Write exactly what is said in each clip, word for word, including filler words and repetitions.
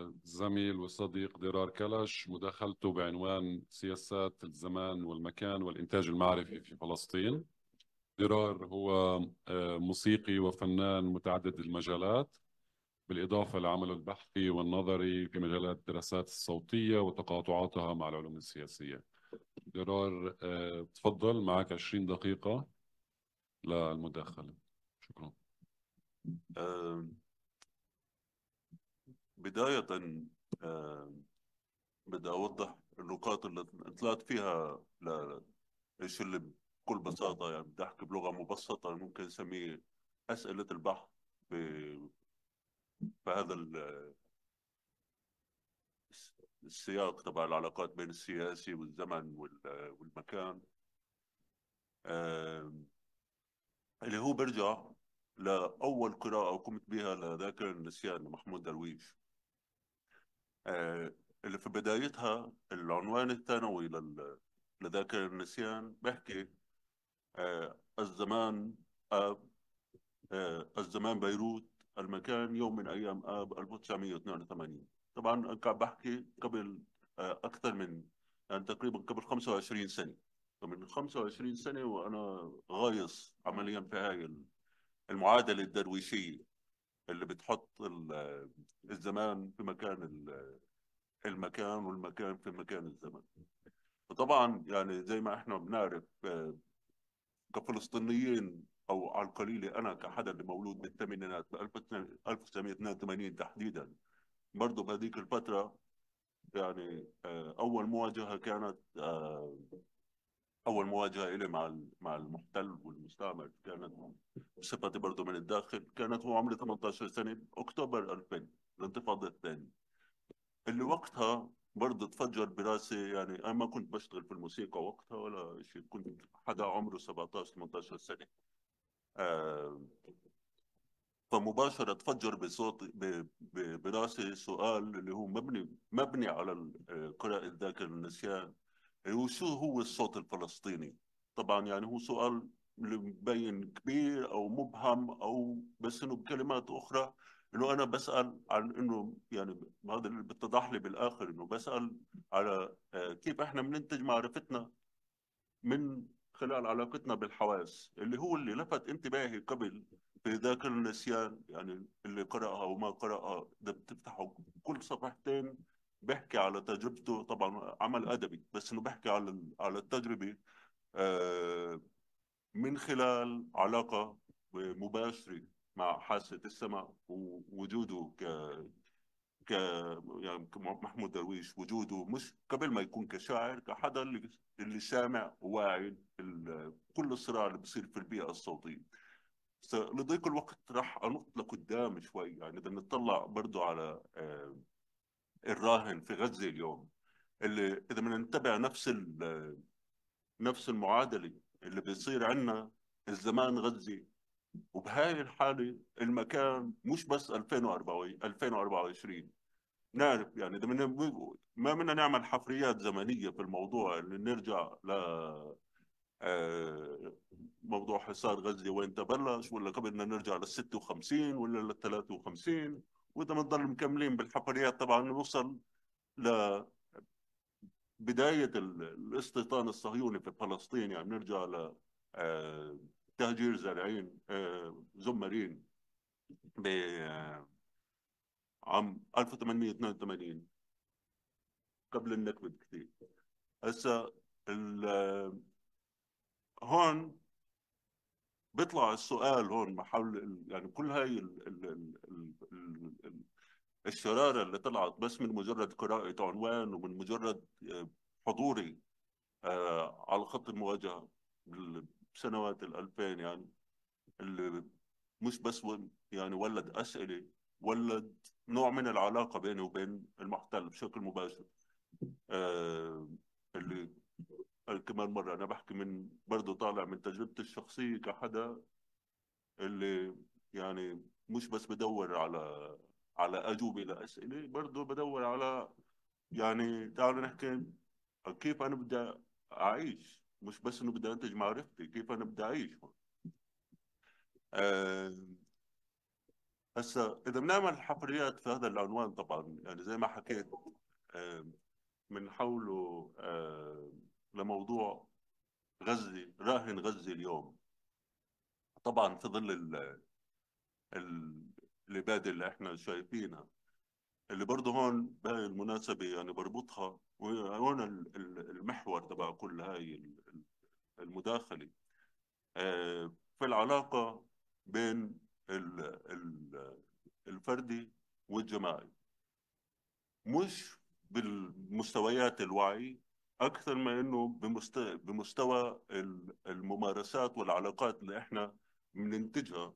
الزميل والصديق ديرار كلش مداخلته بعنوان سياسات الزمان والمكان والإنتاج المعرفي في فلسطين. ديرار هو آه، موسيقي وفنان متعدد المجالات، بالإضافة لعمله البحثي والنظري في مجالات الدراسات الصوتية وتقاطعاتها مع العلوم السياسية. ديرار، آه، تفضل، معك عشرين دقيقة للمداخلة. شكرا. آه، بداية آه، بدي أوضح النقاط اللي طلعت فيها لإيش اللي بكل بساطة، يعني بدي أحكي بلغة مبسطة ممكن نسميه أسئلة البحث ب- بهذا ال- السياق تبع العلاقات بين السياسي والزمن وال- والمكان. آه، اللي هو برجع لأول قراءة قمت بها لذاكر النسيان لمحمود درويش، آه، اللي في بدايتها العنوان الثانوي لل- لذاكر النسيان بحكي آه، الزمان آب، آه، الزمان بيروت، المكان يوم من أيام آب ألف وتسعمئة واثنين وثمانين. طبعا أنا قاعد بحكي قبل آه، أكثر من، يعني تقريبا قبل خمسة وعشرين سنة. فمن خمسة وعشرين سنة وأنا غايص عمليا في هاي المعادلة الدرويشية اللي بتحط ال- الزمان في مكان ال- المكان، والمكان في مكان الزمن. وطبعا يعني زي ما احنا بنعرف آه، كفلسطينيين، او على القليله انا كحدا اللي مولود بالثمانينات ب ألف وتسعمئة واثنين وثمانين تحديدا، برضه بهذيك الفتره، يعني آه، اول مواجهه كانت آه، اول مواجهه لي مع مع المحتل والمستعمر كانت بصفتي برضه من الداخل، كانت هو عمري ثمانية عشر سنه، اكتوبر ألفين، الانتفاضه الثانيه، اللي وقتها برضه تفجر براسي. يعني انا ما كنت بشتغل في الموسيقى وقتها ولا شيء، كنت حدا عمره سبعة عشر ثمانية عشر سنه. آه فمباشرة تفجر بصوت ب- ب- براسي سؤال اللي هو مبني مبني على ال- آه، قراءة ذاكر النسيان، اللي هو شو هو الصوت الفلسطيني. طبعا يعني هو سؤال اللي مبين كبير او مبهم، او بس انه بكلمات اخرى انه انا بسأل عن انه يعني هذا اللي بتضح لي بالاخر، انه بسأل على آه، كيف احنا بننتج معرفتنا من خلال علاقتنا بالحواس، اللي هو اللي لفت انتباهي قبل في ذاكر النسيان. يعني اللي قرأها وما قرأها ده بتفتحوا كل صفحتين بيحكي على تجربته، طبعا عمل أدبي بس إنه بيحكي على على التجربة آه، من خلال علاقة مباشرة مع حاسة السمع، ووجوده ك ك يعني محمود درويش، وجوده مش قبل ما يكون كشاعر، كحدا اللي اللي سامع وواعي ال- كل الصراع اللي بصير في البيئة الصوتية. بس لضيق الوقت راح انط لقدام شوي، يعني بدنا نطلع برضو على آه، الراهن في غزة اليوم، اللي اذا بدنا نتبع نفس ال- نفس المعادلة اللي بيصير عندنا، الزمان غزة، وبهاي الحالة المكان مش بس ألفين وأربعة ألفين وأربعة وعشرين. نعرف يعني إذا بدنا ما بدنا نعمل حفريات زمنية في الموضوع، اللي نرجع ل آه، موضوع حصار غزة وين تبلش، ولا قبل بدنا نرجع لل ستة وخمسين ولا لل ثلاثة وخمسين، وإذا بنضل مكملين بالحفريات طبعا نوصل لبداية ال- الاستيطان الصهيوني في فلسطين. يعني نرجع ل آه، تهجير زارعين آه، زمرين بعام ألف وثمانمئة واثنين وثمانين، قبل النكبة بكثير. هسا ال- هون بيطلع السؤال، هون محل ال- يعني كل هاي ال ال ال ال ال ال الشرارة اللي طلعت بس من مجرد قراءة عنوان، ومن مجرد آه، حضوري آه، على خط المواجهة بسنوات الألفين، يعني اللي مش بس و- يعني ولد أسئلة، ولد نوع من العلاقة بيني وبين المحتل بشكل مباشر. آه، اللي كمان مرة أنا بحكي من برضه طالع من تجربتي الشخصية كحدا اللي يعني مش بس بدور على على أجوبة لأسئلة، برضه بدور على، يعني تعالوا نحكي كيف أنا بدي أعيش، مش بس إنه بدي أنتج معرفتي، كيف أنا بدي أعيش. آه هسا إذا بنعمل حفريات في هذا العنوان طبعا يعني زي ما حكيت آه، من حوله آه، لموضوع غزة، راهن غزة اليوم. طبعا في ظل ال- ال- الإبادة اللي احنا شايفينها، اللي برضه هون بهاي المناسبة يعني بربطها وهون ال- ال- المحور تبع كل هاي ال- ال- المداخلة آه، في العلاقة بين ال- ال- الفردي والجماعي، مش بالمستويات الوعي أكثر ما إنه بمست- بمستوى ال- الممارسات والعلاقات اللي إحنا بننتجها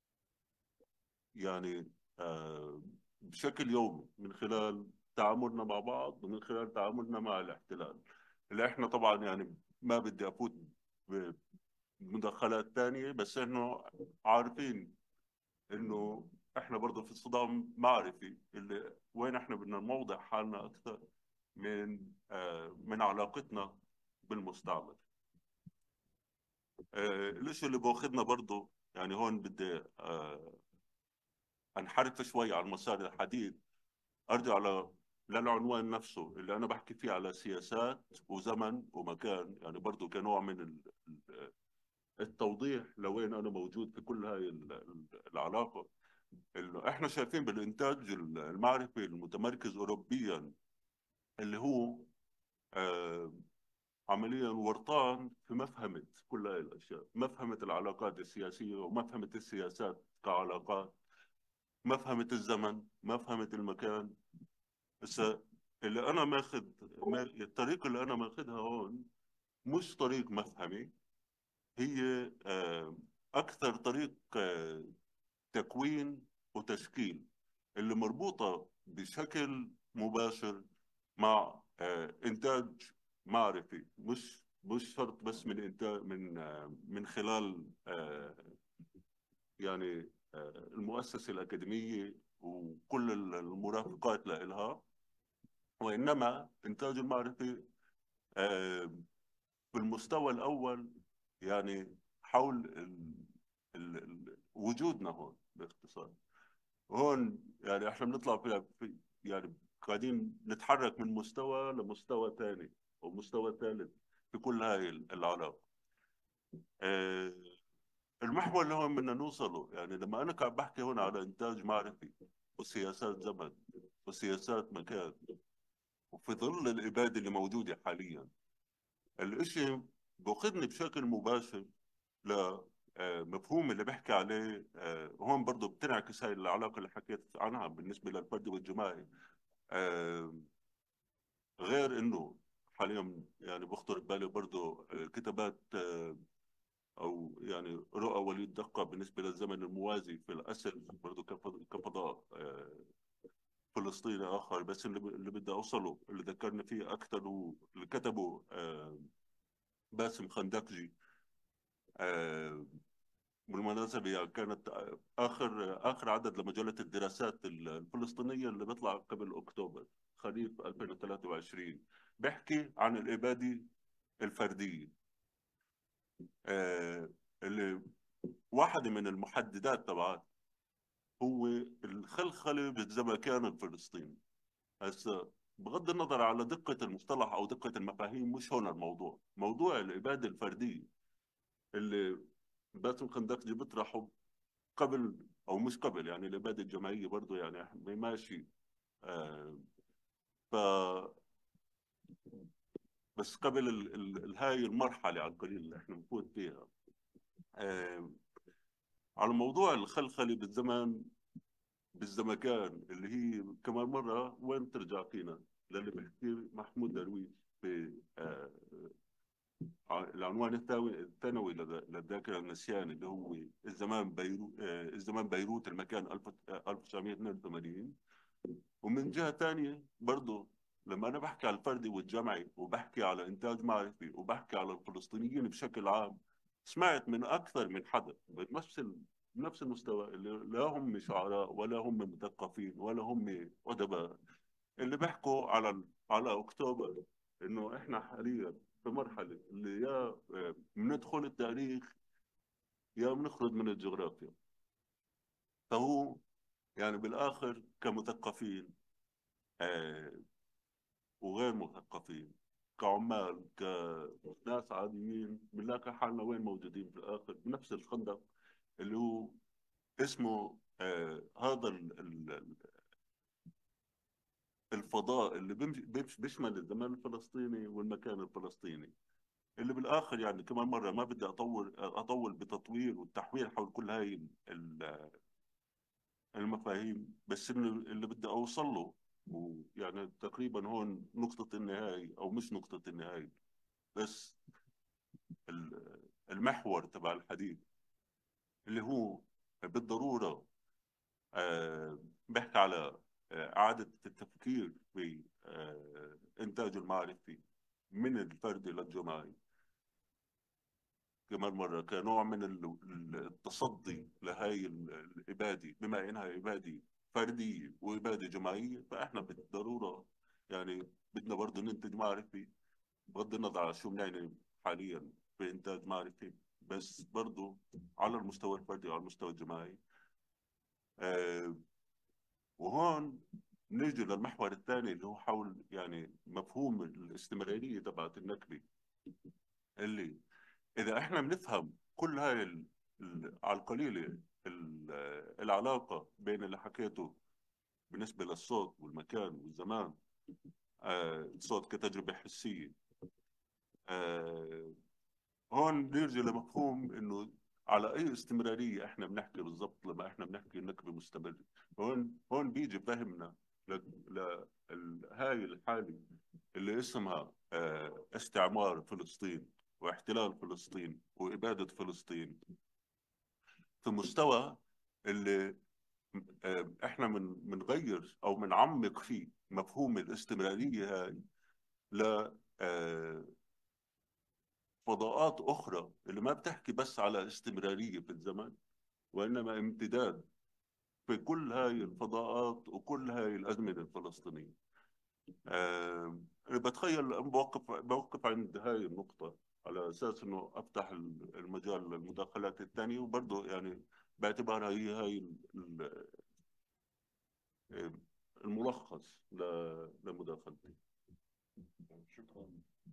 يعني آه، بشكل يومي من خلال تعاملنا مع بعض ومن خلال تعاملنا مع الاحتلال، اللي إحنا طبعا يعني ما بدي أفوت بمداخلات تانية، بس إنه عارفين إنه إحنا برضه في صدام معرفي اللي وين إحنا بدنا نوضع حالنا أكثر من آه، من علاقتنا بالمستعمر. آه، الاشي اللي باخذنا برضه يعني هون بدي آه، انحرف شوي على مسار الحديث، ارجع على للعنوان نفسه اللي انا بحكي فيه على سياسات وزمن ومكان، يعني برضه كنوع من ال- ال- التوضيح لوين انا موجود في كل هاي ال- ال- العلاقه. اللي احنا شايفين بالانتاج المعرفي المتمركز اوروبيا، اللي هو آه، عمليا ورطان في مفهمة كل هاي الأشياء، مفهمة العلاقات السياسية ومفهمة السياسات كعلاقات، مفهمة الزمن، مفهمة المكان. بس اللي أنا ماخذ ما- الطريق اللي أنا ماخذها هون مش طريق مفهمي، هي آه، أكثر طريق آه، تكوين وتشكيل، اللي مربوطة بشكل مباشر مع آه، إنتاج معرفي، مش مش شرط بس من إنتاج من آه، من خلال آه، يعني آه، المؤسسة الأكاديمية وكل المرافقات لها، وإنما إنتاج المعرفي آه، بالمستوى الأول، يعني حول ال- ال- ال- وجودنا هون باختصار. هون يعني احنا بنطلع في في- يعني قاعدين نتحرك من مستوى لمستوى ثاني ومستوى ثالث في كل هاي العلاقة. آه، المحور اللي هون بدنا نوصله، يعني لما انا قاعد بحكي هون على انتاج معرفي وسياسات زمن وسياسات مكان، وفي ظل الإبادة اللي موجودة حاليا، الاشي باخذني بشكل مباشر ل آه، مفهوم اللي بحكي عليه آه، هون برضه بتنعكس هاي العلاقة اللي حكيت عنها بالنسبة للفردي والجماعي. آه، غير انه حاليا يعني بخطر ببالي برضه آه، كتابات آه، او يعني رؤى وليد دقة بالنسبة للزمن الموازي في الأسد برضه كفض- كفضاء آه، فلسطيني آخر. بس اللي ب- اللي بدي أوصله اللي ذكرنا فيه أكثر هو اللي كتبه آه، باسم خندقجي. آه، بالمناسبة يعني كانت آخر آخر عدد لمجلة الدراسات الفلسطينية اللي بيطلع قبل أكتوبر خريف ألفين وثلاثة وعشرين، بيحكي عن الإبادة الفردية آه، اللي واحدة من المحددات تبعها هو الخلخلة بالزمكان الفلسطيني. هسا بغض النظر على دقة المصطلح أو دقة المفاهيم، مش هون الموضوع، موضوع الإبادة الفردية اللي باسم خندقجي بيطرحه قبل او مش قبل يعني الاباده الجماعيه برضه يعني ماشي آه ف بس قبل ال... ال... هاي المرحله على القليل اللي احنا بنفوت فيها آه على موضوع الخلخله بالزمن بالزمكان، اللي هي كمان مره وين ترجع فينا للي بيحكي محمود درويش في آه العنوان الثانوي الثانوي للذ- للذاكره النسيان، اللي هو الزمان بيروت آه الزمان بيروت المكان ألف وتسعمية واثنين وثمانين. ومن جهة تانية برضو لما أنا بحكي على الفردي والجمعي وبحكي على إنتاج معرفي وبحكي على الفلسطينيين بشكل عام، سمعت من أكثر من حدا بنفس ال... بنفس المستوى، اللي لا هم شعراء ولا هم مثقفين ولا هم أدباء، اللي بيحكوا على ال... على أكتوبر إنه إحنا حاليا في مرحلة اللي يا آه، بندخل التاريخ يا بنخرج من الجغرافيا. فهو يعني بالآخر كمثقفين آه، وغير مثقفين، كعمال، كناس عاديين، بنلاقي حالنا وين موجودين في الآخر؟ بنفس الخندق اللي هو اسمه آه هذا ال- ال- الفضاء اللي بيمشي- بيمشي- بيشمل الزمان الفلسطيني والمكان الفلسطيني، اللي بالاخر يعني كمان مره ما بدي اطول اطول بتطوير والتحويل حول كل هاي ال- المفاهيم، بس انه اللي بدي اوصل له ويعني تقريبا هون نقطه النهايه او مش نقطه النهايه، بس ال- المحور تبع الحديث اللي هو بالضروره آه، بيحكي على آه، إعادة التفكير في آه، إنتاج المعرفي من الفردي للجماعي، كمان مرة كنوع من ال- ال- التصدي لهي ال- الإبادة، بما إنها إبادة فردية وإبادة جماعية، فإحنا بالضرورة يعني بدنا برضه ننتج معرفي، بغض النظر على شو بنعني حاليا بإنتاج معرفي، بس برضه على المستوى الفردي وعلى المستوى الجماعي. آه، وهون نيجي للمحور الثاني اللي هو حول يعني مفهوم الاستمرارية تبعت النكبة، اللي إذا إحنا بنفهم كل هاي ال- ال- على القليلة ال- العلاقة بين اللي حكيته بالنسبة للصوت والمكان والزمان، آه، الصوت كتجربة حسية، آه، هون بيرجع لمفهوم إنه على أي استمرارية إحنا بنحكي بالضبط لما إحنا بنحكي النكبة مستمرة. هون هون بيجي فهمنا ل ل- ال- هاي الحالة اللي اسمها آه، استعمار فلسطين واحتلال فلسطين وإبادة فلسطين، في مستوى اللي آه، احنا من بنغير او بنعمق فيه مفهوم الاستمرارية هاي ل آه، فضاءات أخرى اللي ما بتحكي بس على استمرارية في الزمن، وإنما امتداد في كل هاي الفضاءات وكل هاي الأزمنة الفلسطينية. آه، بتخيل بوقف بوقف عند هاي النقطة على أساس إنه أفتح المجال للمداخلات الثانية، وبرضه يعني باعتبارها هي هاي ال- ال- الملخص ل- لمداخلتي. شكرا.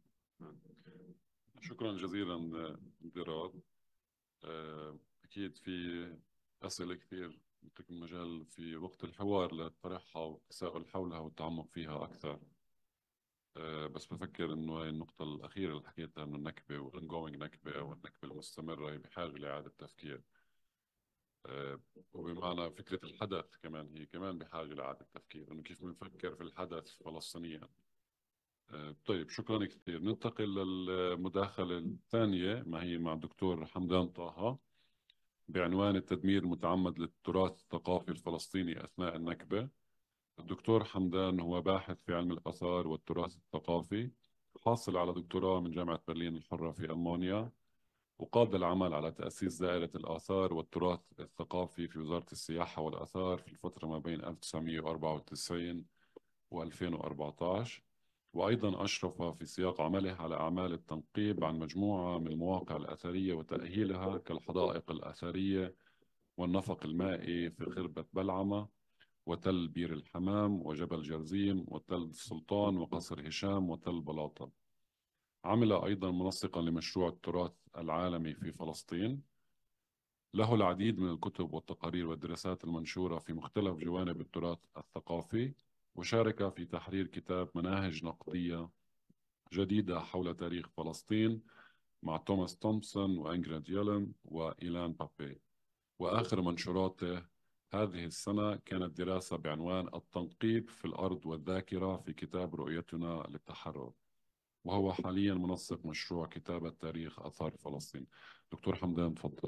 شكرا جزيلا دراد. آه، أكيد في أسئلة كثير نترك المجال في وقت الحوار لطرحها والتساؤل حولها والتعمق فيها أكثر. آه، بس بفكر إنه هاي النقطة الأخيرة اللي حكيتها إنه النكبة والانجوينج نكبة أو النكبة المستمرة هي بحاجة لإعادة تفكير. آه، وبمعنى فكرة الحدث كمان هي كمان بحاجة لإعادة تفكير إنه كيف بنفكر في الحدث فلسطينيا. آه، طيب شكرا كثير. ننتقل للمداخلة الثانية ما هي مع الدكتور حمدان طه بعنوان التدمير المتعمد للتراث الثقافي الفلسطيني أثناء النكبة. الدكتور حمدان هو باحث في علم الآثار والتراث الثقافي، حاصل على دكتوراه من جامعة برلين الحرة في ألمانيا، وقاد العمل على تأسيس دائرة الآثار والتراث الثقافي في وزارة السياحة والآثار في الفترة ما بين ألف وتسعمئة وأربعة وتسعين و2014. وأيضا أشرف في سياق عمله على أعمال التنقيب عن مجموعة من المواقع الأثرية وتأهيلها كالحدائق الأثرية والنفق المائي في خربة بلعمة وتل بير الحمام وجبل جرزيم وتل السلطان وقصر هشام وتل بلاطة. عمل أيضا منسقا لمشروع التراث العالمي في فلسطين. له العديد من الكتب والتقارير والدراسات المنشورة في مختلف جوانب التراث الثقافي، وشارك في تحرير كتاب مناهج نقدية جديدة حول تاريخ فلسطين مع توماس تومسون وإنجريد يلم وإيلان بابي. وآخر منشوراته هذه السنة كانت دراسة بعنوان التنقيب في الأرض والذاكرة في كتاب رؤيتنا للتحرر، وهو حاليا منسق مشروع كتابة تاريخ آثار فلسطين. دكتور حمدان تفضل.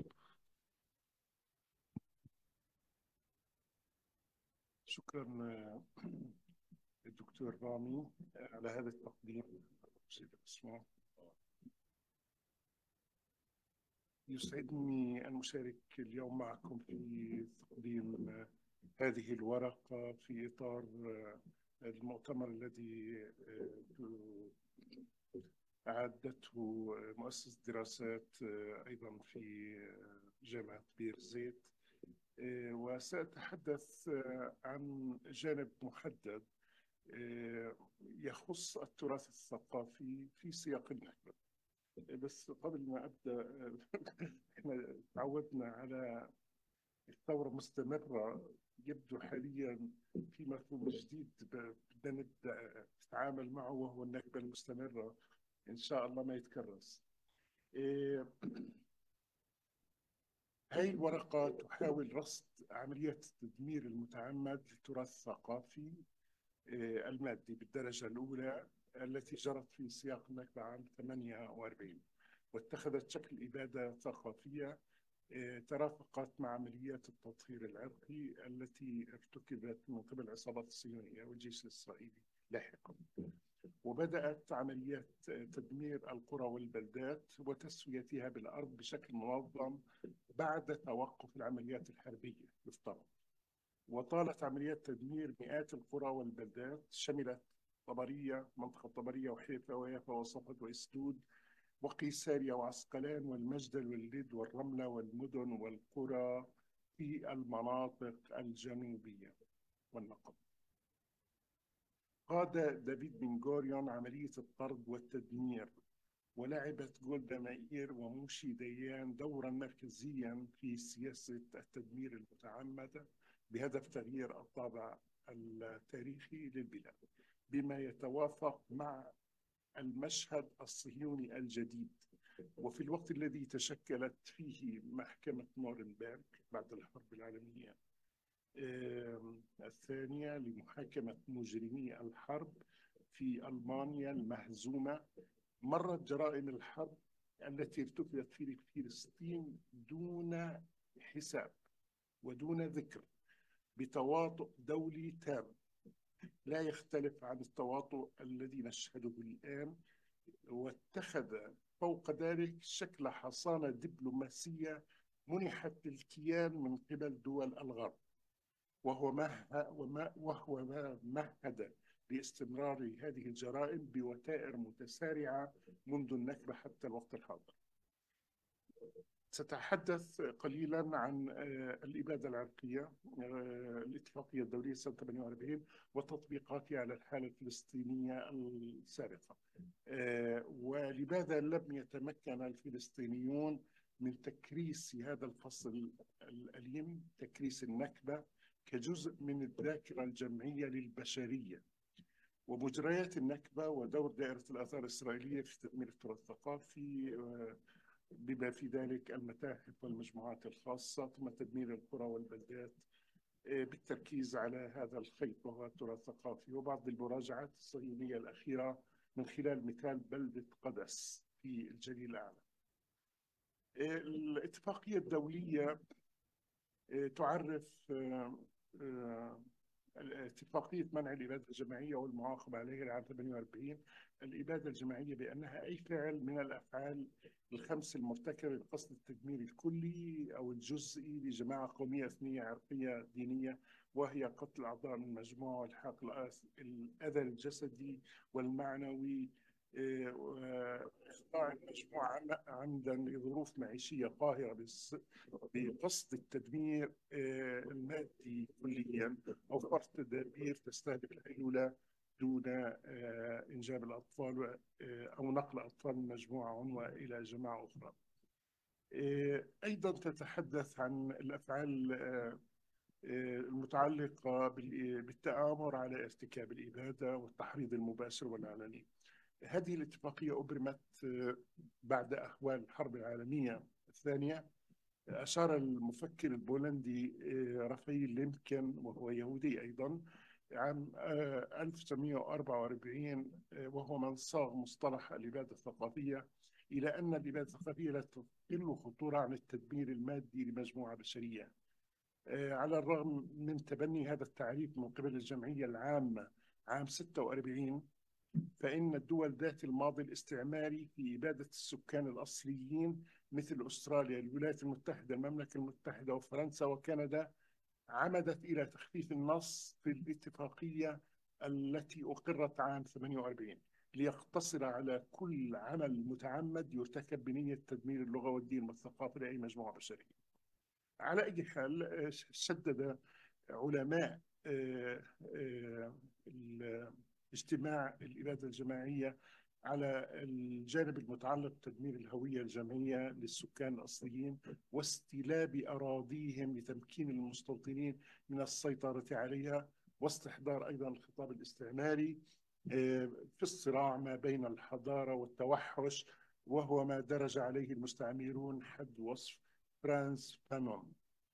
شكرا الدكتور رامي على هذا التقديم. يسعدني أن أشارك اليوم معكم في تقديم هذه الورقة في إطار المؤتمر الذي أعدته مؤسسة دراسات أيضا في جامعة بير زيت آه، وسأتحدث آه، عن جانب محدد آه، يخص التراث الثقافي في سياق النكبة. بس قبل ما أبدأ آه، احنا تعودنا على الثورة مستمرة. يبدو حاليا في مفهوم جديد ب- بدنا نبدأ نتعامل معه، وهو النكبة المستمرة. إن شاء الله ما يتكرس. إيه، هاي الورقة تحاول رصد عملية التدمير المتعمد للتراث الثقافي إيه، المادي بالدرجة الأولى، التي جرت في سياق النكبة عام ثمانية وأربعين، واتخذت شكل إبادة ثقافية إيه، ترافقت مع عمليات التطهير العرقي التي ارتكبت من قبل العصابات الصهيونية والجيش الإسرائيلي لاحقا. وبدأت عمليات تدمير القرى والبلدات وتسويتها بالأرض بشكل منظم بعد توقف العمليات الحربية يفترض. وطالت عمليات تدمير مئات القرى والبلدات، شملت طبرية، منطقة طبرية وحيفا ويافا وصفد وإسدود وقيساريا وعسقلان والمجدل واللد والرملة والمدن والقرى في المناطق الجنوبية والنقب. قاد دافيد بن غوريون عملية الطرد والتدمير، ولعبت جولدا مائير وموشي ديان دورا مركزيا في سياسة التدمير المتعمدة بهدف تغيير الطابع التاريخي للبلاد بما يتوافق مع المشهد الصهيوني الجديد. وفي الوقت الذي تشكلت فيه محكمة نورنبرغ بعد الحرب العالمية الثانية لمحاكمة مجرمي الحرب في ألمانيا المهزومة، مرت جرائم الحرب التي ارتكبت في فلسطين دون حساب ودون ذكر بتواطؤ دولي تام لا يختلف عن التواطؤ الذي نشهده الآن، واتخذ فوق ذلك شكل حصانة دبلوماسية منحت للكيان من قبل دول الغرب، وهو ما وهو ما مهد لاستمرار هذه الجرائم بوتائر متسارعة منذ النكبة حتى الوقت الحاضر. سأتحدث قليلا عن الإبادة العرقية، الاتفاقية الدولية سنة ثمانية وأربعين وتطبيقاتها على الحالة الفلسطينية السابقة، ولماذا لم يتمكن الفلسطينيون من تكريس هذا الفصل الأليم، تكريس النكبة كجزء من الذاكرة الجمعية للبشرية، ومجريات النكبة ودور دائرة الآثار الإسرائيلية في تدمير التراث الثقافي بما في ذلك المتاحف والمجموعات الخاصة، ثم تدمير القرى والبلدات بالتركيز على هذا الخيط وهو التراث الثقافي، وبعض المراجعات الصهيونية الأخيرة من خلال مثال بلدة قدس في الجليل الأعلى. الاتفاقية الدولية تعرف اتفاقية منع الإبادة الجماعية والمعاقبة عليها لعام ثمانية وأربعين الإبادة الجماعية بأنها أي فعل من الأفعال الخمس المرتكبة بقصد التدمير الكلي أو الجزئي لجماعة قومية إثنية عرقية دينية، وهي قتل أعضاء من مجموعة والحاق الأذى الجسدي والمعنوي، إخضاع المجموعة عمدا لظروف معيشية قاهرة بقصد التدمير المادي كليا، أو فرض تدابير تستهدف الهيولة دون إنجاب الأطفال أو نقل أطفال من مجموعة عنوة إلى جماعة أخرى. أيضا تتحدث عن الأفعال المتعلقة بالتآمر على ارتكاب الإبادة والتحريض المباشر والعلني. هذه الاتفاقية أبرمت بعد أهوال الحرب العالمية الثانية. أشار المفكر البولندي رافائيل ليمكن وهو يهودي أيضا عام ألف وتسعمئة وأربعة وأربعين وهو من صاغ مصطلح الإبادة الثقافية إلى أن الإبادة الثقافية لا تقل خطورة عن التدمير المادي لمجموعة بشرية. على الرغم من تبني هذا التعريف من قبل الجمعية العامة عام ستة وأربعين، فإن الدول ذات الماضي الاستعماري في إبادة السكان الأصليين مثل أستراليا، الولايات المتحدة، المملكة المتحدة وفرنسا وكندا عمدت إلى تخفيف النص في الاتفاقية التي أقرت عام ثمانية وأربعين ليقتصر على كل عمل متعمد يرتكب بنية تدمير اللغة والدين والثقافة لأي مجموعة بشرية. على أي حال شدد علماء اجتماع الإبادة الجماعية على الجانب المتعلق بتدمير الهوية الجمعية للسكان الأصليين واستلاب أراضيهم لتمكين المستوطنين من السيطرة عليها، واستحضار أيضا الخطاب الاستعماري في الصراع ما بين الحضارة والتوحش، وهو ما درج عليه المستعمرون حد وصف فرانس فانون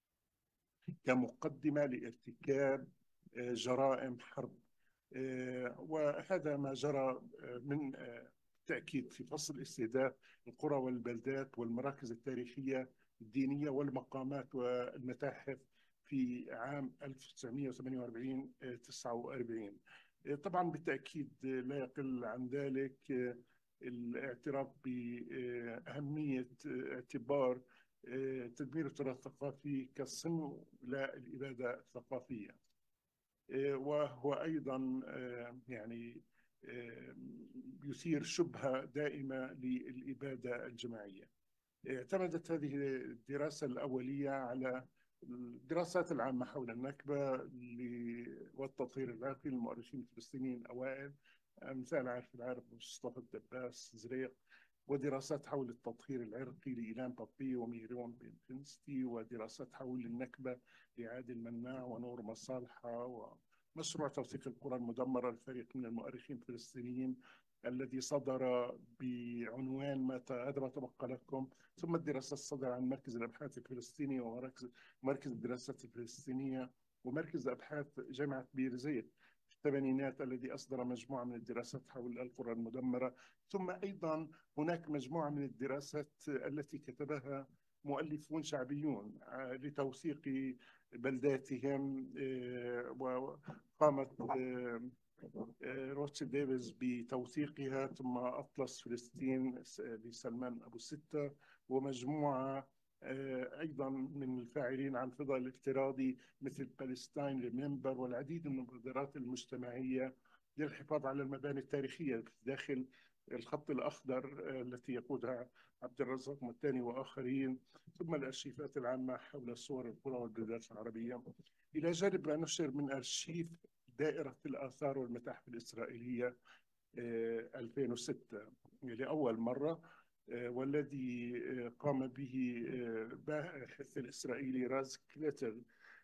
كمقدمة لارتكاب جرائم حرب. وهذا ما جرى من تأكيد في فصل استهداف القرى والبلدات والمراكز التاريخية الدينية والمقامات والمتاحف في عام ألف وتسعمئة وثمانية وأربعين تسعة وأربعين. طبعا بالتأكيد لا يقل عن ذلك الاعتراف بأهمية اعتبار تدمير التراث الثقافي كصنع للإبادة الثقافية، وهو أيضا يعني يثير شبهة دائمة للإبادة الجماعية. اعتمدت هذه الدراسة الأولية على الدراسات العامة حول النكبة والتطهير العرقي للمؤرخين الفلسطينيين الأوائل، أمثال عارف العارف مصطفى الدباس زريق، ودراسات حول التطهير العرقي لإيلان بابي وميرون بنفنستي، ودراسات حول النكبة لعادل مناع ونور مصالحة، ومشروع توثيق القرى المدمرة لفريق من المؤرخين الفلسطينيين الذي صدر بعنوان ما هذا ما تبقى لكم، ثم الدراسات صدر عن مركز الأبحاث الفلسطيني ومركز مركز الدراسات الفلسطينية ومركز أبحاث جامعة بير زيت في الثمانينات الذي أصدر مجموعة من الدراسات حول القرى المدمرة. ثم أيضا هناك مجموعة من الدراسات التي كتبها مؤلفون شعبيون لتوثيق بلداتهم، وقامت روتش ديفيز بتوثيقها، ثم أطلس فلسطين لسلمان أبو ستة، ومجموعة أيضا من الفاعلين عن الفضاء الافتراضي مثل بالستاين ريمبر، والعديد من المبادرات المجتمعية للحفاظ على المباني التاريخية داخل الخط الأخضر التي يقودها عبد الرزاق متاني وآخرين، ثم الأرشيفات العامة حول صور القرى والبلدات العربية، إلى جانب ما نشر من أرشيف دائرة الآثار والمتاحف الإسرائيلية ألفين وستة لأول مرة، والذي قام به باحث الإسرائيلي راز كليتر،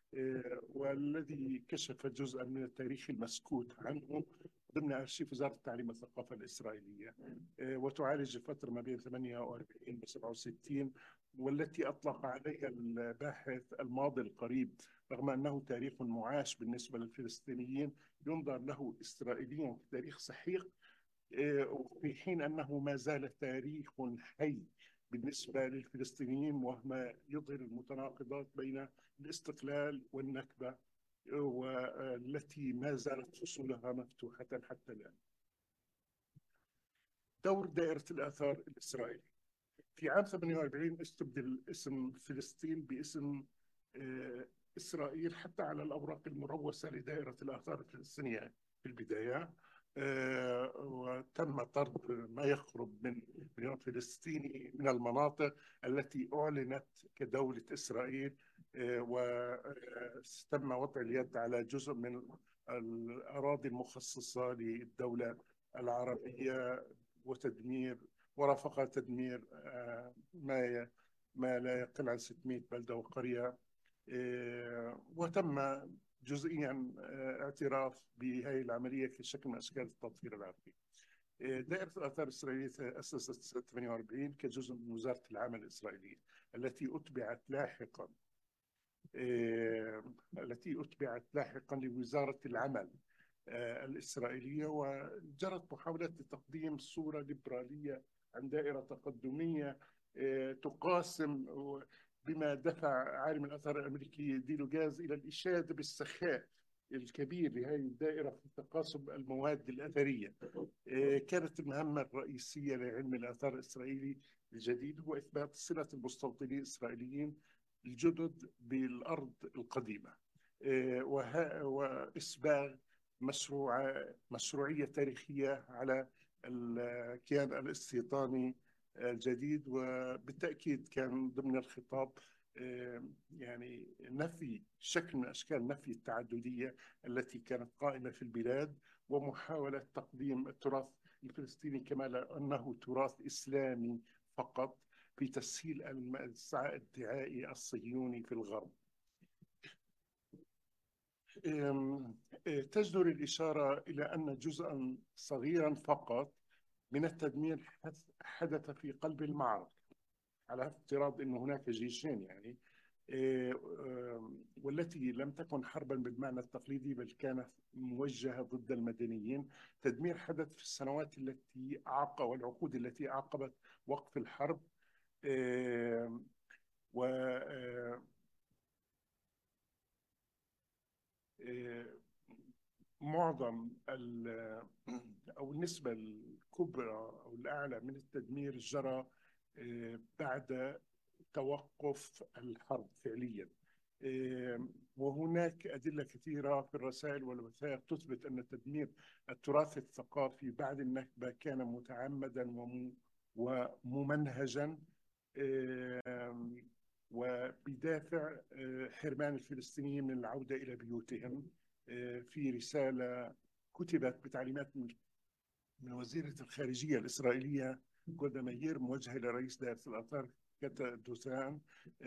والذي كشف جزءا من التاريخ المسكوت عنه ضمن أرشيف وزارة التعليم والثقافة الإسرائيلية، وتعالج الفترة ما بين ثمانية وأربعين و سبعة وستين، والتي أطلق عليها الباحث الماضي القريب، رغم أنه تاريخ معاش بالنسبة للفلسطينيين ينظر له إسرائيليا كتاريخ سحيق، في حين أنه ما زال تاريخ حي بالنسبة للفلسطينيين، وما يظهر المتناقضات بين الاستقلال والنكبة، والتي ما زالت فصولها مفتوحة حتى الآن. دور دائرة الآثار الإسرائيلي في عام ثمانية وأربعين استبدل اسم فلسطين باسم إسرائيل حتى على الأوراق المروسة لدائرة الآثار الفلسطينية في البداية، وتم طرد ما يقرب من مليون فلسطيني من المناطق التي أعلنت كدولة إسرائيل، وتم وضع اليد على جزء من الأراضي المخصصة للدولة العربية وتدمير ورافقها تدمير ما ما لا يقل عن ستمئة بلدة وقرية، وتم جزئيا اعتراف بهذه العملية كشكل من أشكال التطهير العرقي. دائرة الآثار الإسرائيلية تأسست سنة ثمانية وأربعين كجزء من وزارة العمل الإسرائيلية التي أتبعت لاحقا التي أتبعت لاحقا لوزارة العمل الإسرائيلية، وجرت محاولات لتقديم صورة ليبرالية عن دائرة تقدمية تقاسم، بما دفع عالم الآثار الأمريكي ديلو جاز إلى الإشادة بالسخاء الكبير لهذه الدائرة في تقاسم المواد الأثرية. كانت المهمة الرئيسية لعلم الآثار الإسرائيلي الجديد هو إثبات صلة المستوطنين الإسرائيليين الجدد بالأرض القديمة، وإسباغ مشروع مشروعية تاريخية على الكيان الاستيطاني الجديد. وبالتأكيد كان ضمن الخطاب يعني نفي شكل من أشكال نفي التعددية التي كانت قائمة في البلاد، ومحاولة تقديم التراث الفلسطيني كما أنه تراث إسلامي فقط في تسهيل الادعاء الصهيوني في الغرب. تجدر الإشارة إلى أن جزءا صغيرا فقط من التدمير حدث في قلب المعركة، على افتراض أن هناك جيشين يعني، والتي لم تكن حربا بالمعنى التقليدي بل كانت موجهة ضد المدنيين. تدمير حدث في السنوات التي أعقب والعقود التي أعقبت وقف الحرب، و معظم أو النسبة الكبرى أو الأعلى من التدمير جرى بعد توقف الحرب فعليا. وهناك أدلة كثيرة في الرسائل والوثائق تثبت أن تدمير التراث الثقافي بعد النكبة كان متعمدا وممنهجا، وبدافع حرمان الفلسطينيين من العودة إلى بيوتهم. في رسالة كتبت بتعليمات من وزيرة الخارجية الإسرائيلية جولدا مائير موجهة لرئيس دائرة الآثار دوسان،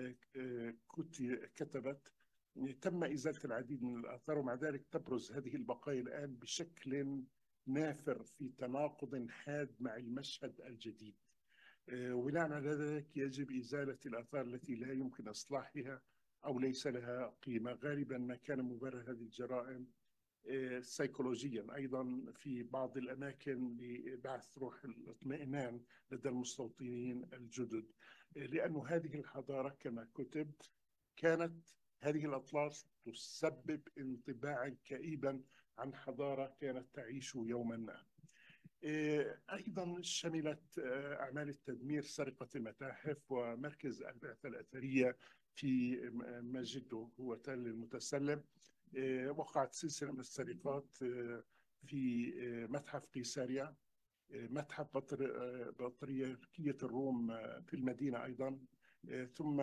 كتبت: تم إزالة العديد من الآثار، ومع ذلك تبرز هذه البقايا الآن بشكل نافر في تناقض حاد مع المشهد الجديد. وبناء على ذلك يجب إزالة الآثار التي لا يمكن إصلاحها أو ليس لها قيمة. غالبا ما كان مبرر هذه الجرائم سيكولوجيا أيضا في بعض الأماكن لبعث روح الاطمئنان لدى المستوطنين الجدد، لأن هذه الحضارة كما كتب كانت هذه الأطلس تسبب انطباعا كئيبا عن حضارة كانت تعيش يوما ما. أيضا شملت أعمال التدمير سرقة المتاحف ومركز البعثة الأثرية في مجده هو تل المتسلم. وقعت سلسلة من السرقات في متحف قيساريا، متحف بطريركية الروم في المدينة أيضا، ثم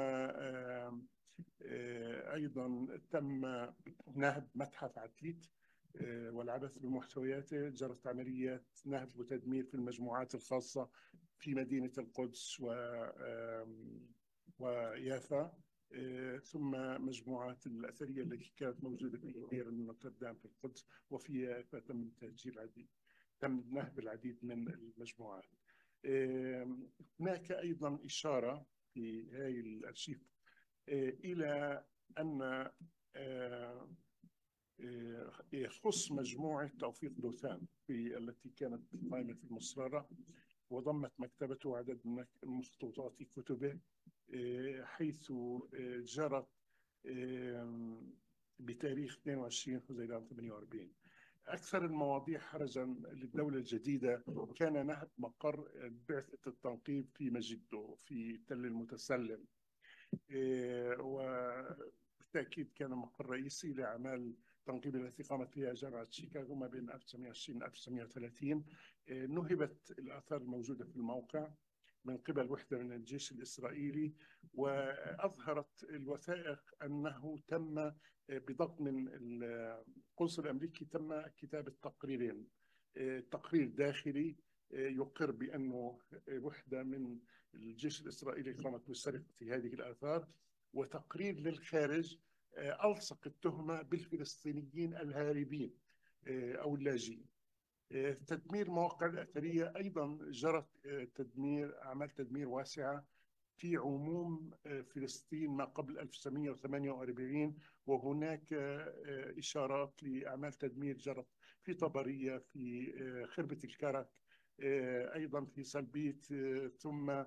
أيضا تم نهب متحف عتليت والعبث بمحتوياته. جرت عمليات نهب وتدمير في المجموعات الخاصة في مدينة القدس ويافا، ثم مجموعات الأثرية التي كانت موجودة في دير نوتردام في القدس وفي يافا تم تهجير العديد، تم نهب العديد من المجموعات. هناك أيضا إشارة في هذه الأرشيف إلى أن يخص مجموعة توفيق دوثان في التي كانت قائمة في المصرارة، وضمت مكتبته عدد من مخطوطات كتبه، حيث جرت بتاريخ اثنين وعشرين حزيران ثمانية وأربعين. أكثر المواضيع حرجا للدولة الجديدة كان نهب مقر بعثة التنقيب في مجده في تل المتسلم، وبالتأكيد كان مقر رئيسي لأعمال التنقيب التي قامت فيها جامعة شيكاغو ما بين ألف وتسعمائة وعشرين و ألف وتسعمائة وثلاثين. نهبت الآثار الموجودة في الموقع من قبل وحدة من الجيش الإسرائيلي، وأظهرت الوثائق أنه تم بضغط من القنصل الأمريكي تم كتابة تقريرين، تقرير داخلي يقر بأنه وحدة من الجيش الإسرائيلي قامت بسرقة هذه الآثار، وتقرير للخارج ألصق التهمة بالفلسطينيين الهاربين أو اللاجئين. تدمير مواقع الأثرية أيضا جرت تدمير أعمال تدمير واسعة في عموم فلسطين ما قبل ألف وتسعمائة وثمانية وأربعين، وهناك إشارات لأعمال تدمير جرت في طبرية، في خربة الكرك، أيضا في سلبيت، ثم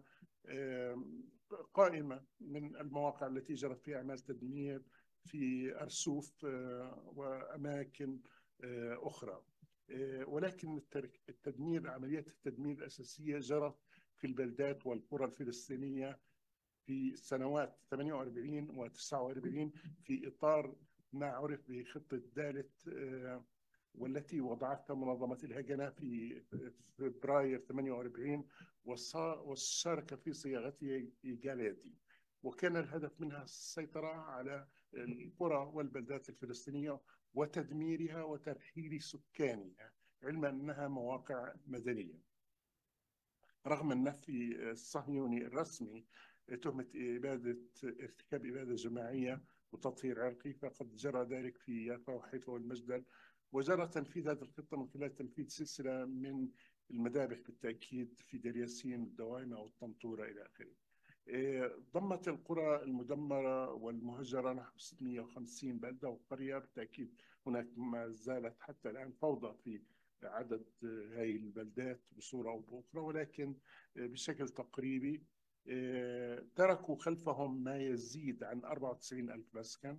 قائمة من المواقع التي جرت فيها أعمال تدمير في أرسوف وأماكن أخرى. ولكن التدمير عمليات التدمير الأساسية جرت في البلدات والقرى الفلسطينية في سنوات ثمانية وأربعين و تسعة وأربعين في إطار ما عرف بخطة دالت، والتي وضعتها منظمة الهجنة في فبراير ثمانية وأربعين وشارك في صياغتها جاليدي. وكان الهدف منها السيطرة على القرى والبلدات الفلسطينية وتدميرها وترحيل سكانها، علما أنها مواقع مدنية. رغم النفي الصهيوني الرسمي تهمة إبادة ارتكاب إبادة جماعية وتطهير عرقي، فقد جرى ذلك في يافا وحيفا والمجدل، وجرى تنفيذ هذه الخطة من خلال تنفيذ سلسلة من المذابح بالتأكيد في دير ياسين والدوائمة والطنطورة إلى آخره. ضمت القرى المدمرة والمهجرة نحو ستمئة وخمسين بلدة وقرية. بالتأكيد هناك ما زالت حتى الآن فوضى في عدد هذه البلدات بصورة أو بأخرى، ولكن بشكل تقريبي تركوا خلفهم ما يزيد عن أربعة وتسعين ألف مسكن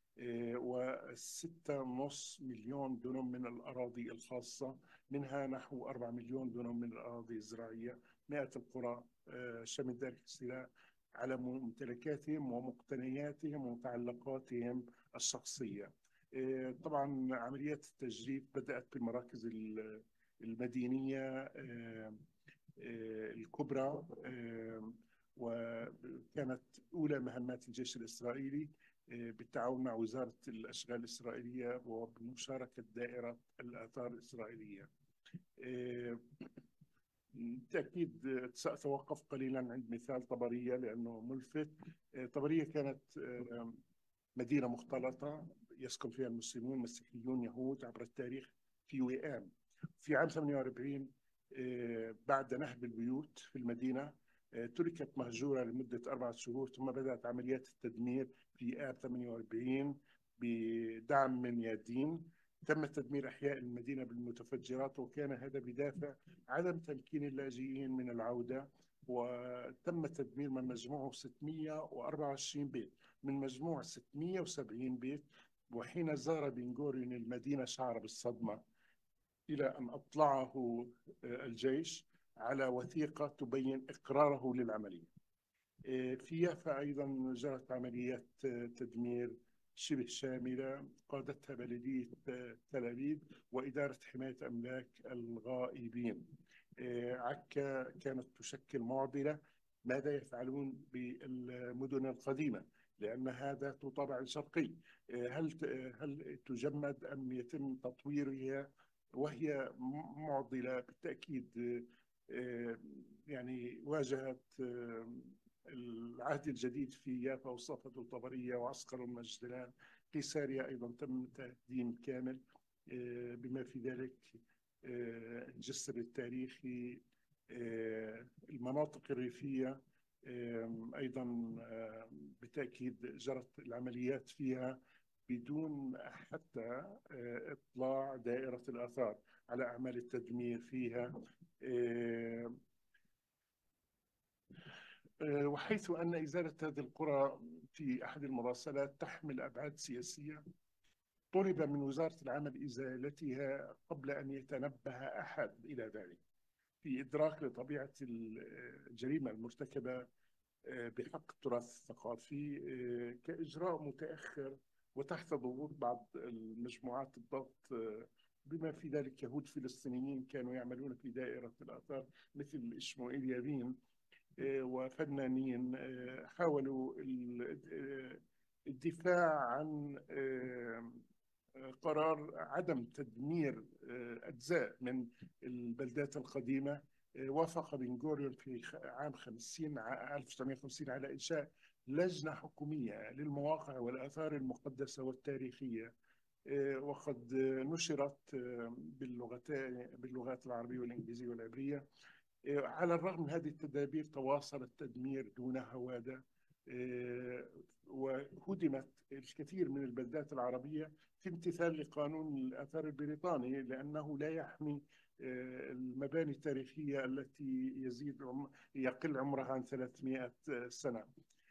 وستة ونصف مليون دونم من الأراضي الخاصة، منها نحو أربعة مليون دونم من الأراضي الزراعية. مئة القرى شمل ذلك الاستيلاء على ممتلكاتهم ومقتنياتهم ومتعلقاتهم الشخصية. طبعا عمليات التجريف بدأت بالمراكز المدينية الكبرى، وكانت أولى مهمات الجيش الإسرائيلي بالتعاون مع وزارة الأشغال الإسرائيلية وبمشاركة دائرة الآثار الإسرائيلية. بالتأكيد سأتوقف قليلا عند مثال طبرية لأنه ملفت. طبرية كانت مدينة مختلطة يسكن فيها المسلمون مسيحيون يهود عبر التاريخ في وئام. في عام ثمانية وأربعين بعد نهب البيوت في المدينة تركت مهجورة لمدة أربعة شهور، ثم بدأت عمليات التدمير في آب ثمانية وأربعين بدعم من يادين. تم تدمير أحياء المدينة بالمتفجرات، وكان هذا بدافع عدم تمكين اللاجئين من العودة. وتم تدمير من مجموعه ستمئة وأربعة وعشرين بيت من مجموع ستمئة وسبعين بيت. وحين زار بن غوريون المدينة شعر بالصدمة إلى أن أطلعه الجيش على وثيقة تبين إقراره للعملية. في يافا أيضا جرت عمليات تدمير شبه شاملة قادتها بلدية تل أبيب وإدارة حماية أملاك الغائبين. عكا كانت تشكل معضلة، ماذا يفعلون بالمدن القديمة لأن هذا طابع الشرقي؟ هل هل تجمد أم يتم تطويرها وهي معضلة؟ بالتأكيد يعني واجهت العهد الجديد في يافا وصفد وطبرية وعسكر والمجدلان. قيساريا أيضا تم تهديم كامل، بما في ذلك الجسر التاريخي. المناطق الريفية أيضا بالتأكيد جرت العمليات فيها بدون حتى إطلاع دائرة الآثار على أعمال التدمير فيها. وحيث أن إزالة هذه القرى في أحد المراسلات تحمل أبعاد سياسية، طلب من وزارة العمل إزالتها قبل أن يتنبه أحد إلى ذلك، في إدراك لطبيعة الجريمة المرتكبة بحق التراث الثقافي كإجراء متأخر وتحت ضغوط بعض المجموعات الضغط، بما في ذلك يهود فلسطينيين كانوا يعملون في دائرة الآثار مثل إشماعيل يابين وفنانين حاولوا الدفاع عن قرار عدم تدمير أجزاء من البلدات القديمة. وافق بن غوريون في عام خمسين ألف وتسعمئة وخمسين على إنشاء لجنة حكومية للمواقع والآثار المقدسة والتاريخية، وقد نشرت باللغتين باللغات العربية والإنجليزية والعبرية. على الرغم من هذه التدابير تواصل التدمير دون هوادة، وهدمت الكثير من البلدات العربية في امتثال لقانون الآثار البريطاني، لأنه لا يحمي المباني التاريخية التي يزيد يقل عمرها عن ثلاثمئة سنة.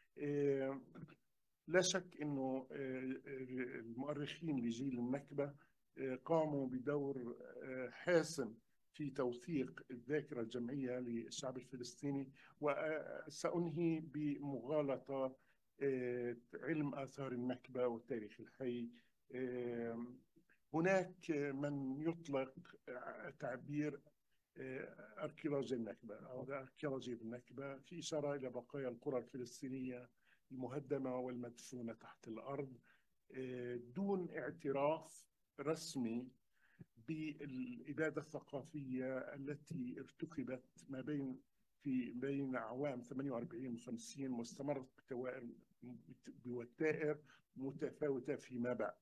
لا شك أنه المؤرخين لجيل النكبة قاموا بدور حاسم في توثيق الذاكرة الجمعية للشعب الفلسطيني. وسأنهي بمغالطة علم آثار النكبة والتاريخ الحي. هناك من يطلق تعبير أركيولوجيا النكبة أو أركيولوجيا النكبة في إشارة إلى بقايا القرى الفلسطينية المهدمة والمدفونة تحت الأرض دون اعتراف رسمي بالإبادة الثقافية التي ارتكبت ما بين في بين أعوام ثمانية وأربعين و خمسين واستمرت بوتائر متفاوتة فيما بعد.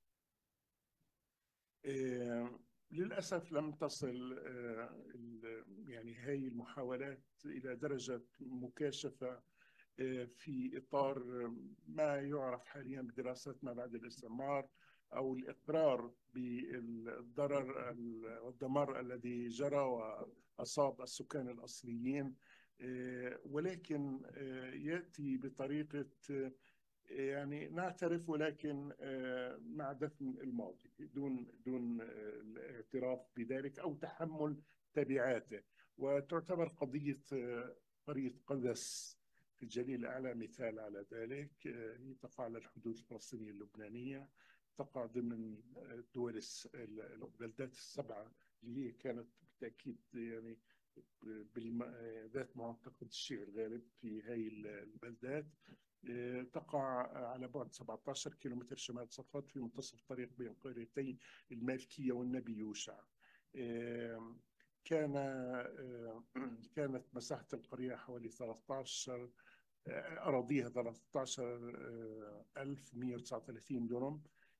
للأسف لم تصل يعني هاي المحاولات إلى درجة مكاشفة في إطار ما يعرف حاليا بدراسات ما بعد الاستعمار أو الإقرار بالضرر والدمار الذي جرى وأصاب السكان الأصليين، ولكن يأتي بطريقة يعني نعترف ولكن مع دفن الماضي دون دون الاعتراف بذلك أو تحمل تبعاته. وتعتبر قضية قرية قدس في الجليل الأعلى مثال على ذلك. هي تقع على الحدود الفلسطينية اللبنانية، تقع ضمن دول البلدات السبعة اللي هي كانت بالتأكيد يعني ذات معتقد الشيعي الغالب في هاي البلدات. تقع على بعد سبعة عشر كيلومتر شمال صفد في منتصف الطريق بين قريتي المالكية والنبي يوشع. كان كانت مساحة القرية حوالي ثلاثة عشر أراضيها ثلاثة عشر ألف ومئة وتسعة وثلاثين دونم.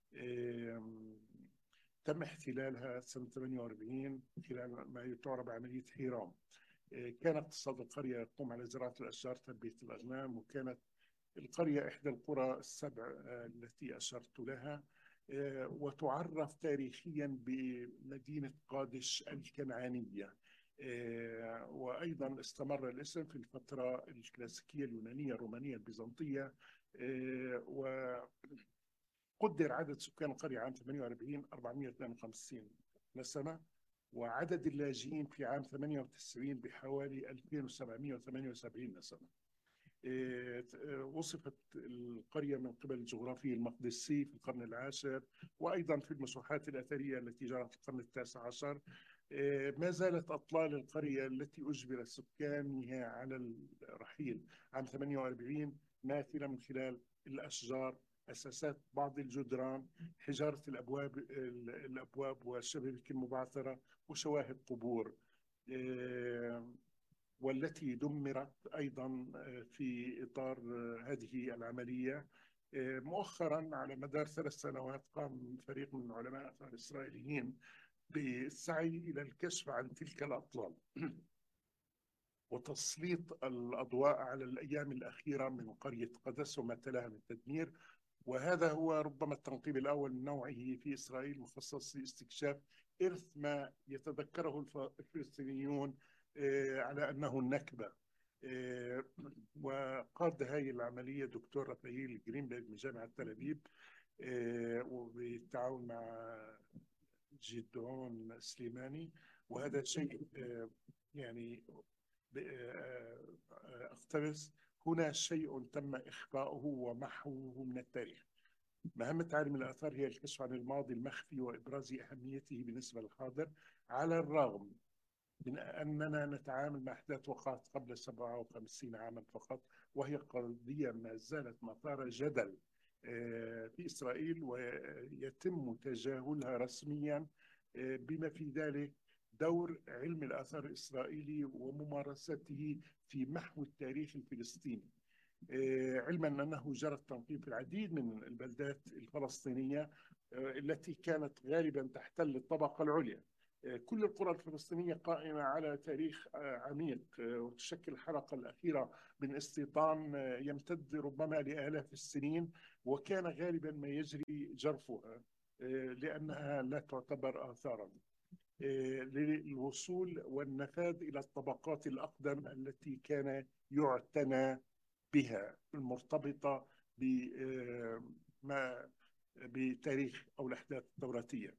تم احتلالها سنة ثمانية وأربعين خلال ما تعرف بعملية حيرام. كان اقتصاد القرية يقوم على زراعة الأشجار تربية الأغنام، وكانت القرية إحدى القرى السبع التي أشرت لها، وتعرف تاريخيا بمدينة قادش الكنعانية. وأيضا استمر الاسم في الفترة الكلاسيكية اليونانية الرومانية البيزنطية. وقدر عدد سكان القرية عام ثمانية وأربعين أربعمئة واثنين وخمسين نسمة، وعدد اللاجئين في عام ثمانية وتسعين بحوالي ألفين وسبعمئة وثمانية وسبعين نسمة. وصفت القرية من قبل الجغرافي المقدسي في القرن العاشر، وأيضا في المسوحات الأثرية التي جرت في القرن التاسع عشر. ما زالت أطلال القرية التي أجبر سكانها على الرحيل عام ثمانية وأربعين ماثلة من خلال الأشجار، أساسات بعض الجدران، حجارة الأبواب الأبواب والشبابيك المبعثرة، وشواهد قبور، والتي دمرت أيضا في إطار هذه العملية. مؤخرا على مدار ثلاث سنوات قام فريق من علماء الإسرائيليين بالسعي إلى الكشف عن تلك الأطلال وتسليط الأضواء على الأيام الأخيرة من قرية قدس وما تلاها من تدمير. وهذا هو ربما التنقيب الأول من نوعه في إسرائيل، مخصص لاستكشاف إرث ما يتذكره الفلسطينيون على أنه النكبة. وقاد هذه العملية دكتور رافائيل جرينبرغ من جامعة تل أبيب وبالتعاون مع جدعون سليماني. وهذا شيء يعني أقتبس: هنا شيء تم إخفاؤه ومحوه من التاريخ. مهمة عالم الآثار هي الكشف عن الماضي المخفي وإبراز أهميته بالنسبة للحاضر، على الرغم من أننا نتعامل مع أحداث وقعت قبل سبعة وخمسين عاما فقط، وهي قضية ما زالت مثار جدل في إسرائيل ويتم تجاهلها رسميا، بما في ذلك دور علم الآثار الإسرائيلي وممارسته في محو التاريخ الفلسطيني، علما أنه جرى التنقيب في العديد من البلدات الفلسطينية التي كانت غالبا تحتل الطبقة العليا. كل القرى الفلسطينية قائمة على تاريخ عميق، وتشكل الحلقة الأخيرة من استيطان يمتد ربما لآلاف السنين، وكان غالبا ما يجري جرفها لأنها لا تعتبر آثارا، للوصول والنفاذ إلى الطبقات الأقدم التي كان يعتنى بها المرتبطة بما بتاريخ أو الأحداث التوراتية.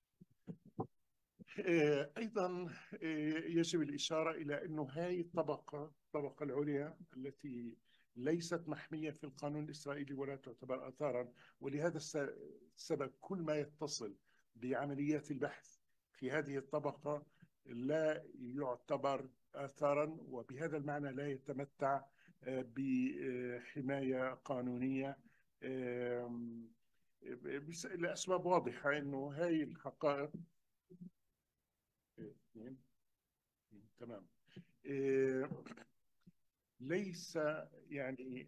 أيضا يجب الإشارة إلى أنه هذه الطبقة الطبقة العليا التي ليست محمية في القانون الإسرائيلي ولا تعتبر آثارا، ولهذا السبب كل ما يتصل بعمليات البحث في هذه الطبقة لا يعتبر آثارا، وبهذا المعنى لا يتمتع بحماية قانونية لأسباب واضحة. إنه هاي الحقائق تمام ليس يعني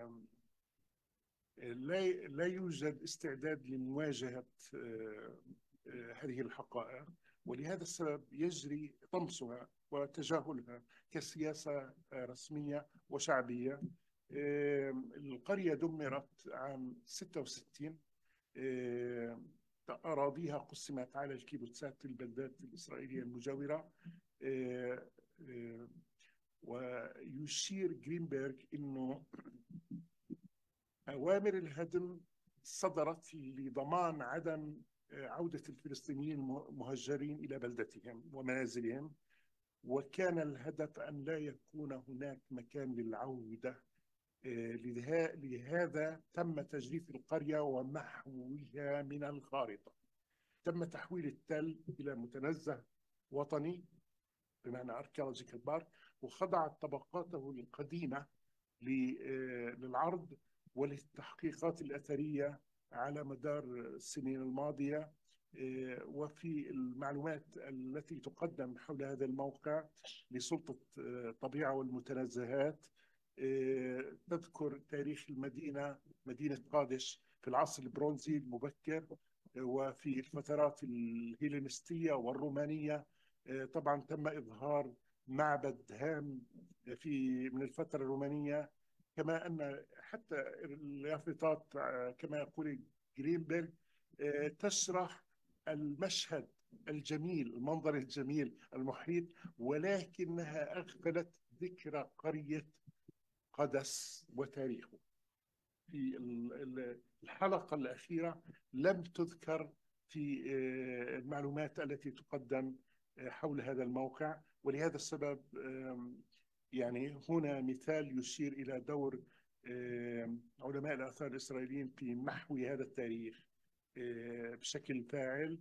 لا لا يوجد استعداد لمواجهة هذه الحقائق، ولهذا السبب يجري طمسها وتجاهلها كسياسة رسمية وشعبية. القرية دمرت عام ستة وستين، أراضيها قسمت على الكيبوتسات، البلدات الإسرائيلية المجاورة. ويشير جرينبرغ إنه أوامر الهدم صدرت لضمان عدم عودة الفلسطينيين المهجرين إلى بلدتهم ومنازلهم، وكان الهدف أن لا يكون هناك مكان للعودة. لهذا تم تجريف القرية ومحوها من الخارطة. تم تحويل التل إلى متنزه وطني بمعنى archaeological park، وخضعت طبقاته القديمة للعرض وللتحقيقات الأثرية على مدار السنين الماضية. وفي المعلومات التي تقدم حول هذا الموقع لسلطة الطبيعة والمتنزهات تذكر تاريخ المدينة، مدينة قادش، في العصر البرونزي المبكر وفي الفترات الهيلينستية والرومانية. طبعا تم إظهار معبد هام في من الفترة الرومانية، كما أن حتى اليافطات كما يقول جرينبرغ تشرح المشهد الجميل، المنظر الجميل المحيط، ولكنها أغفلت ذكرى قرية قدس وتاريخه. في الحلقة الأخيرة لم تذكر في المعلومات التي تقدم حول هذا الموقع، ولهذا السبب يعني هنا مثال يشير إلى دور علماء الآثار الإسرائيليين في محو هذا التاريخ بشكل فاعل.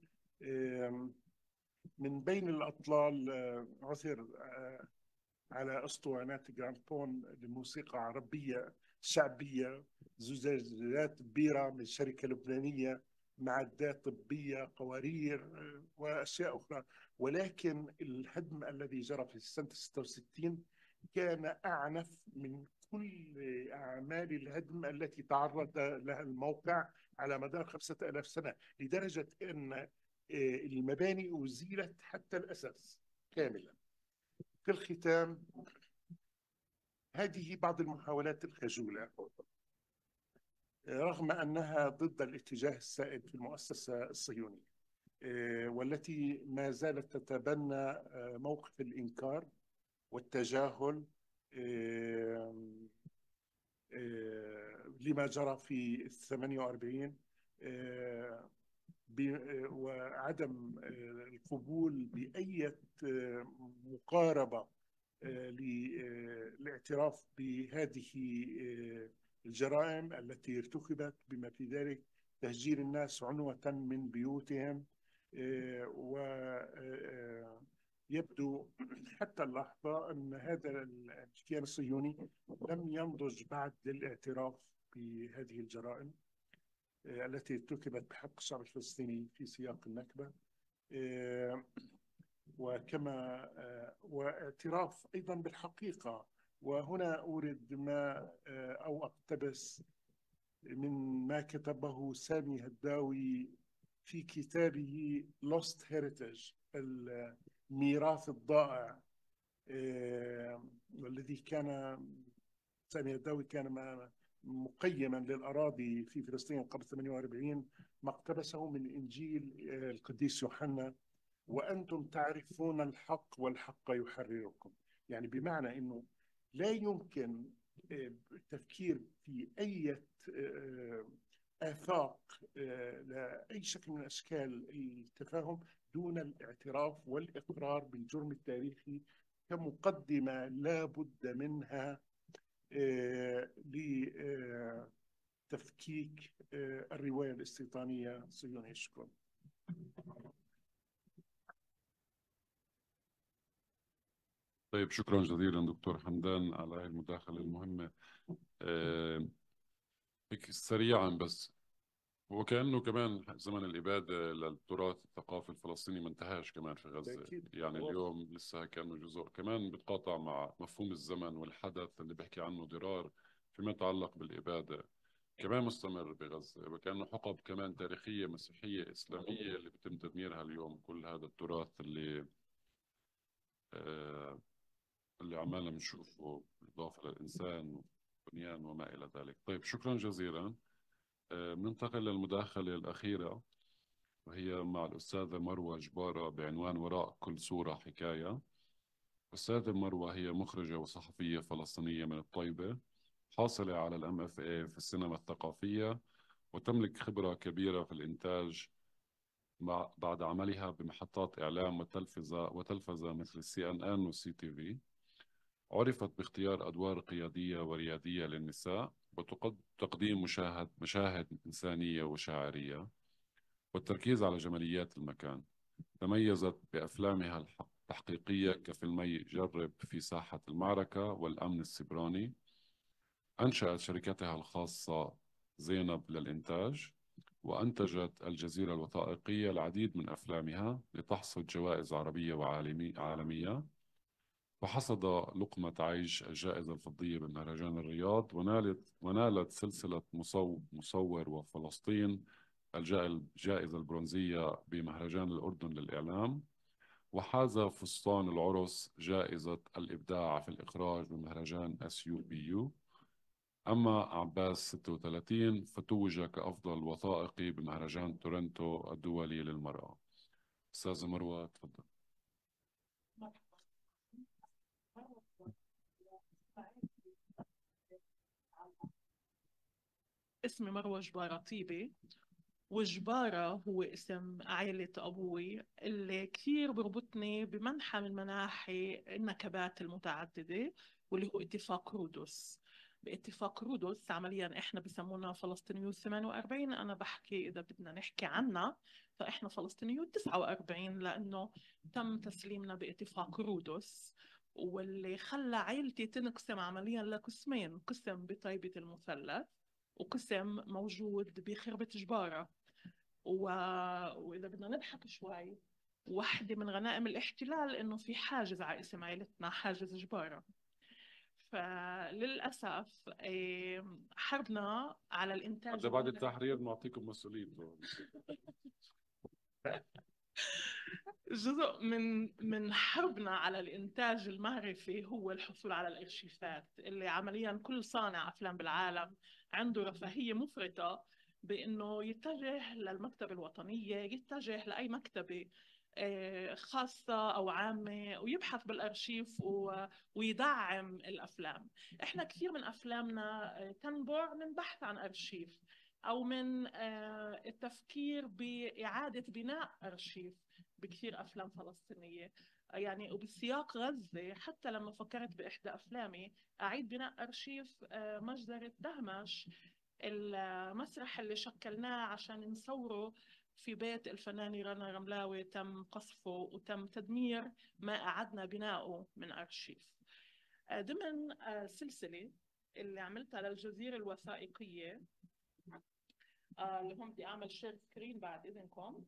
من بين الأطلال عثر على أسطوانات جرامفون لموسيقى عربية شعبية، زجاجات بيرة من شركة لبنانية، معدات طبية، قوارير وأشياء أخرى. ولكن الهدم الذي جرى في سنة ستة وستين كان أعنف من كل أعمال الهدم التي تعرض لها الموقع على مدار خمسة آلاف سنة، لدرجة أن المباني أزيلت حتى الأساس كاملا. في الختام، هذه بعض المحاولات الخجولة رغم أنها ضد الاتجاه السائد في المؤسسة الصهيونية، والتي ما زالت تتبنى موقف الإنكار والتجاهل لما جرى في ثمانية وأربعين، وعدم القبول بأي مقاربة للاعتراف بهذه الجرائم التي ارتكبت، بما في ذلك تهجير الناس عنوة من بيوتهم. ويبدو حتى اللحظة أن هذا الكيان الصهيوني لم ينضج بعد للاعتراف بهذه الجرائم التي ارتكبت بحق الشعب الفلسطيني في سياق النكبة، وكما واعتراف أيضا بالحقيقة. وهنا أورد ما أو أقتبس من ما كتبه سامي هداوي في كتابه Lost Heritage، الميراث الضائع، والذي كان سامي هداوي كان مقيما للأراضي في فلسطين قبل ثمانية وأربعين، ما اقتبسه من إنجيل القديس يوحنا: وأنتم تعرفون الحق والحق يحرركم. يعني بمعنى أنه لا يمكن التفكير في أي آفاق لأي شكل من أشكال التفاهم دون الاعتراف والإقرار بالجرم التاريخي كمقدمة لا بد منها لتفكيك الرواية الاستيطانية الصهيونية. شكرا. طيب شكرا جزيلا دكتور حمدان على هذه المداخلة المهمة. آه، هيك سريعا بس، وكأنه كمان زمن الإبادة للتراث الثقافي الفلسطيني ما انتهاش كمان في غزة. أكيد. يعني اليوم لسه كأنه جزء كمان بتقاطع مع مفهوم الزمن والحدث اللي بيحكي عنه ضرار فيما يتعلق بالإبادة، كمان مستمر بغزة، وكأنه حقب كمان تاريخية مسيحية إسلامية اللي بيتم تدميرها اليوم. كل هذا التراث اللي آه اللي عمالنا بنشوفه بالإضافة للإنسان والبنيان وما إلى ذلك. طيب شكرا جزيلا. آه بننتقل للمداخلة الأخيرة، وهي مع الأستاذة مروة جبارة بعنوان وراء كل صورة حكاية. الأستاذة مروة هي مخرجة وصحفية فلسطينية من الطيبة، حاصلة على الام اف اي في السينما الثقافية، وتملك خبرة كبيرة في الإنتاج مع بعد عملها بمحطات إعلام وتلفزة وتلفزة مثل السي ان ان والسي تي في. عرفت باختيار أدوار قيادية وريادية للنساء، وتقديم مشاهد مشاهد إنسانية وشاعرية، والتركيز على جماليات المكان. تميزت بأفلامها التحقيقية كفيلمي جرب في ساحة المعركة والأمن السيبراني. أنشأت شركتها الخاصة زينب للإنتاج، وأنتجت الجزيرة الوثائقية العديد من أفلامها لتحصد جوائز عربية وعالمية. وحصد لقمة عيش الجائزة الفضية بمهرجان الرياض، ونالت ونالت سلسلة مصو مصور وفلسطين الجائزة البرونزية بمهرجان الأردن للإعلام. وحاز فستان العرس جائزة الإبداع في الإخراج بمهرجان اس يو بي يو. أما عباس ستة وثلاثين فتوج كأفضل وثائقي بمهرجان تورنتو الدولي للمرأة. أستاذة مروة تفضل. اسمي مروة جبارة طيبة، وجبارة هو اسم عائلة أبوي اللي كثير بربطني بمنحى من مناحي النكبات المتعددة، واللي هو اتفاق رودوس. باتفاق رودوس عمليا احنا بسمونا فلسطينيو ثمانية وأربعين، انا بحكي اذا بدنا نحكي عنا فاحنا فلسطينيو تسعة وأربعين، لانه تم تسليمنا باتفاق رودوس، واللي خلى عائلتي تنقسم عمليا لقسمين: قسم بطيبة المثلث، وقسم موجود بخربة جبارة. و... وإذا بدنا نضحك شوي، واحدة من غنائم الاحتلال إنه في حاجز على اسم عائلتنا، حاجز جبارة. فللأسف حربنا على الإنتاج هذا بعد التحرير نعطيكم مسؤوليته. جزء من من حربنا على الإنتاج المعرفي هو الحصول على الأرشيفات، اللي عمليا كل صانع أفلام بالعالم عنده رفاهية مفرطة بأنه يتجه للمكتبة الوطنية، يتجه لأي مكتبة خاصة أو عامة ويبحث بالأرشيف ويدعم الأفلام. إحنا كثير من أفلامنا تنبع من بحث عن أرشيف، أو من التفكير بإعادة بناء أرشيف بكثير أفلام فلسطينية. يعني وبسياق غزة، حتى لما فكرت بإحدى أفلامي أعيد بناء أرشيف مجزرة دهمش، المسرح اللي شكلناه عشان نصوره في بيت الفنانة رنا رملاوي تم قصفه وتم تدمير ما أعدنا بناؤه من أرشيف. ضمن سلسلة اللي عملتها للجزيرة الوثائقية، اللي هم بدي أعمل شير سكرين بعد إذنكم.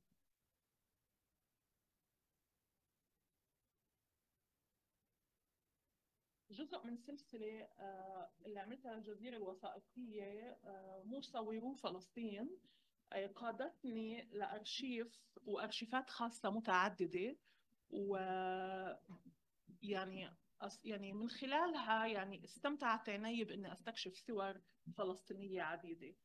جزء من سلسلة اللي عملتها الجزيرة الوثائقية مصورو فلسطين، قادتني لأرشيف وأرشيفات خاصة متعددة، و يعني يعني من خلالها يعني استمتعت عيني بإني أستكشف صور فلسطينية عديدة.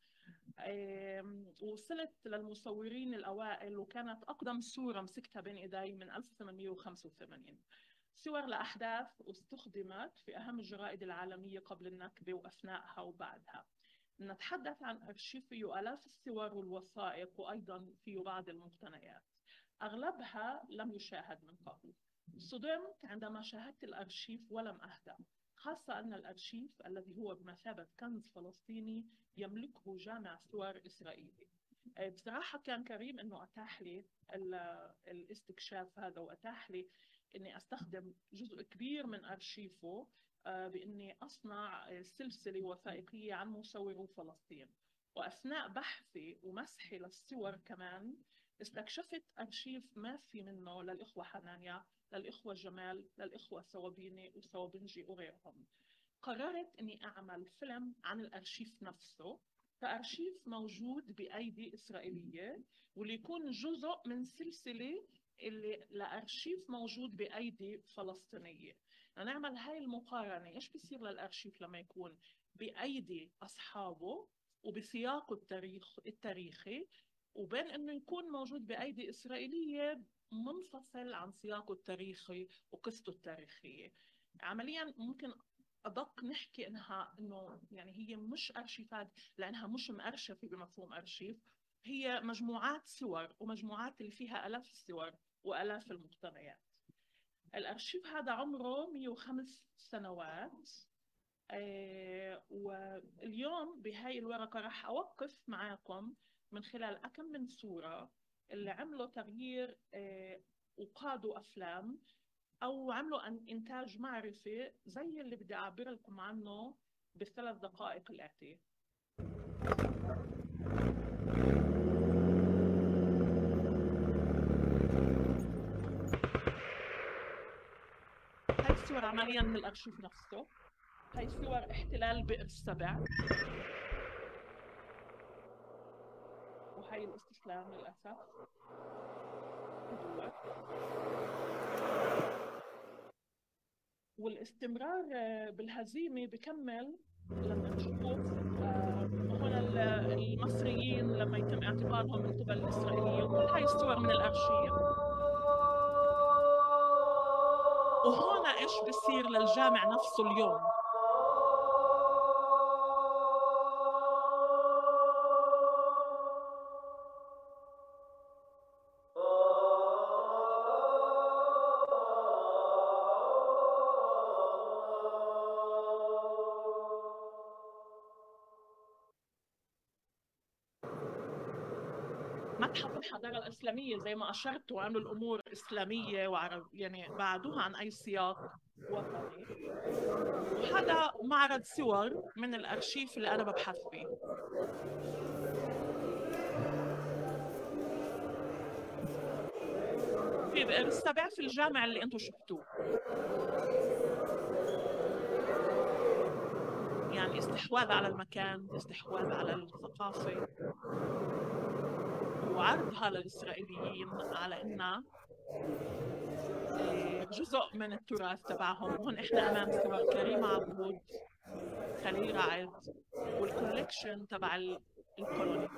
وصلت للمصورين الأوائل، وكانت أقدم صورة مسكتها بين إيدي من ألف وثمانمئة وخمسة وثمانين، صور لأحداث استخدمت في أهم الجرائد العالمية قبل النكبة وأثناءها وبعدها. نتحدث عن أرشيف فيه آلاف الصور والوثائق، وأيضا فيه بعض المقتنيات أغلبها لم يشاهد من قبل. صدمت عندما شاهدت الأرشيف ولم أهدأ، خاصة أن الأرشيف الذي هو بمثابة كنز فلسطيني يملكه جامع صور إسرائيلي. بصراحة كان كريم أنه أتاح لي الاستكشاف هذا، وأتاح لي إني أستخدم جزء كبير من أرشيفه بإني أصنع سلسلة وثائقية عن مصورو فلسطين. وأثناء بحثي ومسحي للصور كمان استكشفت أرشيف ما في منه للإخوة حنانيا، للإخوة جمال، للإخوة ثوابيني وثوابنجي وغيرهم. قررت إني أعمل فيلم عن الأرشيف نفسه كأرشيف موجود بأيدي إسرائيلية، واللي يكون جزء من سلسلة اللي لأرشيف موجود بأيدي فلسطينية. نعمل هاي المقارنة، إيش بيصير للأرشيف لما يكون بأيدي أصحابه وبسياقه التاريخ التاريخي، وبين إنه يكون موجود بأيدي إسرائيلية منفصل عن سياقه التاريخي وقصته التاريخية. عملياً ممكن أدق نحكي إنها إنه يعني هي مش أرشيفات لأنها مش مأرشفة بمفهوم أرشيف، هي مجموعات صور ومجموعات اللي فيها آلاف الصور وآلاف المقتنيات. الأرشيف هذا عمره مئة وخمس سنوات. آه واليوم بهاي الورقة راح أوقف معاكم من خلال أكم من صورة اللي عملوا تغيير آه وقادوا أفلام أو عملوا إنتاج معرفي زي اللي بدي أعبر لكم عنه بالثلاث دقائق الآتية. هاي الصور عملياً من الأرشيف نفسه. هاي صور احتلال بئر السبع، وهي الاستسلام للأسف. والاستمرار بالهزيمة بكمل لما نشوف هون المصريين لما يتم اعتقالهم من قبل الإسرائيليين. كل هاي الصور من الأرشيف. وهون إيش بصير للجامع نفسه اليوم؟ متحف الحضارة الإسلامية زي ما أشرت وعملوا الأمور إسلامية وعرب، يعني بعدوها عن أي سياق وطني. وهذا معرض صور من الأرشيف اللي أنا ببحث فيه. في بئر السبع في الجامع اللي أنتم شفتوه. يعني استحواذ على المكان، استحواذ على الثقافة، وعرضها للإسرائيليين على إنها جزء من التراث تبعهم. وهون إحنا أمام صور كريمة عبود، خليل رعد، والكوليكشن تبع الكولوني.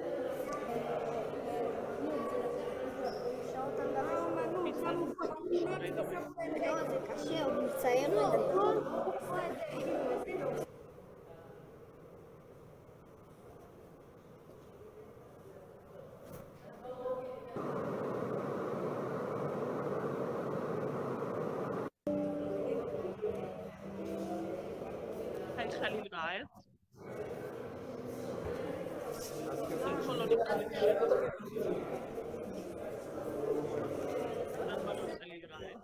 هاي خليل رعد، الكولوني كوليكشن. خليل رعد.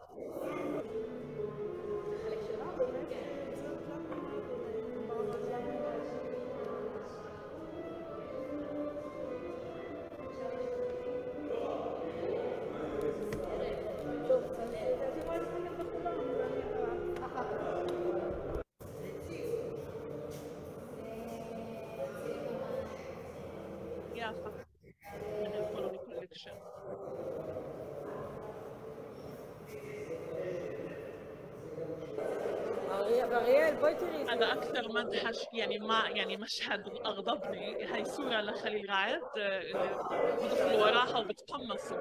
من الكولوني كوليكشن. هذا أكثر مدحش يعني ما يعني مشهد أغضبني. هاي صورة لخليل رعد بدخلوا وراها وبتقمصوا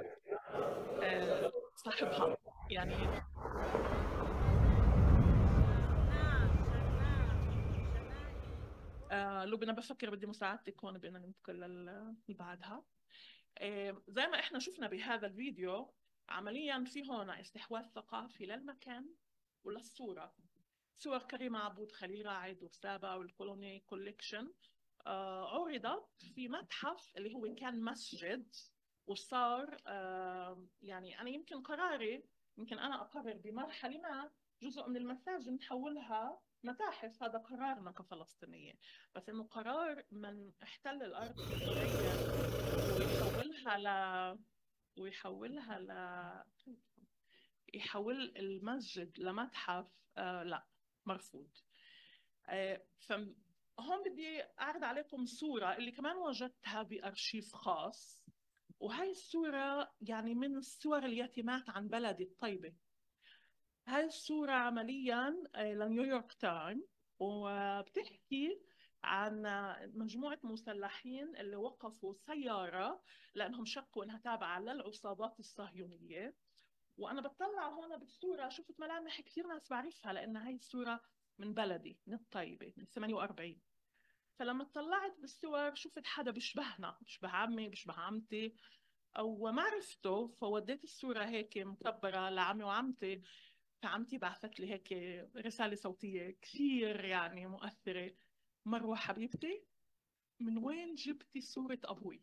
صاحبها يعني. آه لبنى بفكر بدي مساعدتك هون بأننا ننتقل اللي بعدها. آه زي ما احنا شفنا بهذا الفيديو، عمليا في هون استحواذ ثقافي للمكان وللصورة. صور كريمة عبود، خليل رعد، وسابا، والكولوني كوليكشن آه عرضت في متحف اللي هو كان مسجد، وصار آه يعني أنا يمكن قراري يمكن أنا أقرر بمرحلة ما جزء من المساجد نحولها متاحف، هذا قرارنا كفلسطينية. بس إنه قرار من احتل الأرض ويحولها ل ويحولها ل يحول المسجد لمتحف، آه لا، مرفوض. آه فهون بدي أعرض عليكم صورة اللي كمان وجدتها بأرشيف خاص، وهي الصورة يعني من الصور اليتيمات عن بلدي الطيبة. هاي الصورة عملياً لنيويورك تايم، وبتحكي عن مجموعة مسلحين اللي وقفوا سيارة لأنهم شكوا إنها تابعة للعصابات الصهيونية. وأنا بطلع هون بالصورة شفت ملامح كثير ناس بعرفها، لأن هاي الصورة من بلدي، من الطيبة، من ثمانية وأربعين. فلما طلعت بالصور شفت حدا بيشبهنا، بيشبه عمي، بيشبه عمتي، أو ما عرفته. فوديت الصورة هيك مكبرة لعمي وعمتي، فعمتي بعثت لي هيك رسالة صوتية كثير يعني مؤثرة: مروة حبيبتي، من وين جبتي صورة أبوي؟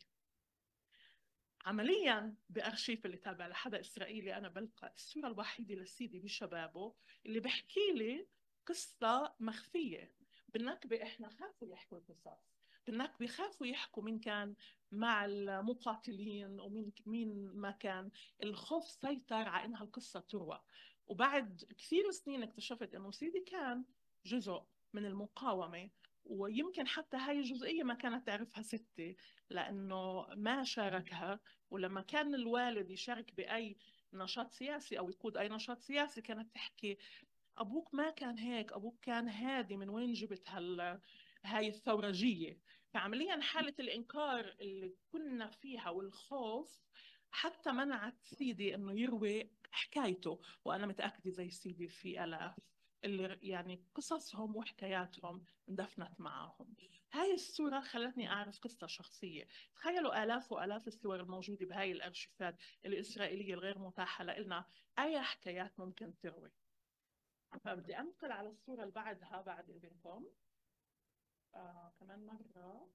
عملياً بأرشيف اللي تابع لحدا إسرائيلي أنا بلقى الصورة الوحيدة لسيدي بشبابه اللي بحكي لي قصة مخفية. بالنكبة إحنا خافوا يحكوا القصص، بالنكبة خافوا يحكوا مين كان مع المقاتلين ومين مين ما كان. الخوف سيطر على إنها القصة تروى. وبعد كثير سنين اكتشفت إنه سيدي كان جزء من المقاومة، ويمكن حتى هاي الجزئية ما كانت تعرفها ستي لأنه ما شاركها. ولما كان الوالد يشارك بأي نشاط سياسي أو يقود أي نشاط سياسي كانت تحكي: أبوك ما كان هيك، أبوك كان هادي، من وين جبت هال هاي الثورجية؟ فعمليا حالة الإنكار اللي كنا فيها والخوف حتى منعت سيدي إنه يروي حكايته. وأنا متأكدة زي سيدي في آلاف اللي يعني قصصهم وحكاياتهم اندفنت معهم. هاي الصورة خلتني أعرف قصة شخصية. تخيلوا آلاف وآلاف الصور الموجودة بهاي الأرشيفات الإسرائيلية الغير متاحة لنا، أي حكايات ممكن تروي. فبدي أنقل على الصورة اللي بعدها بعد إذنكم. آه كمان مرة.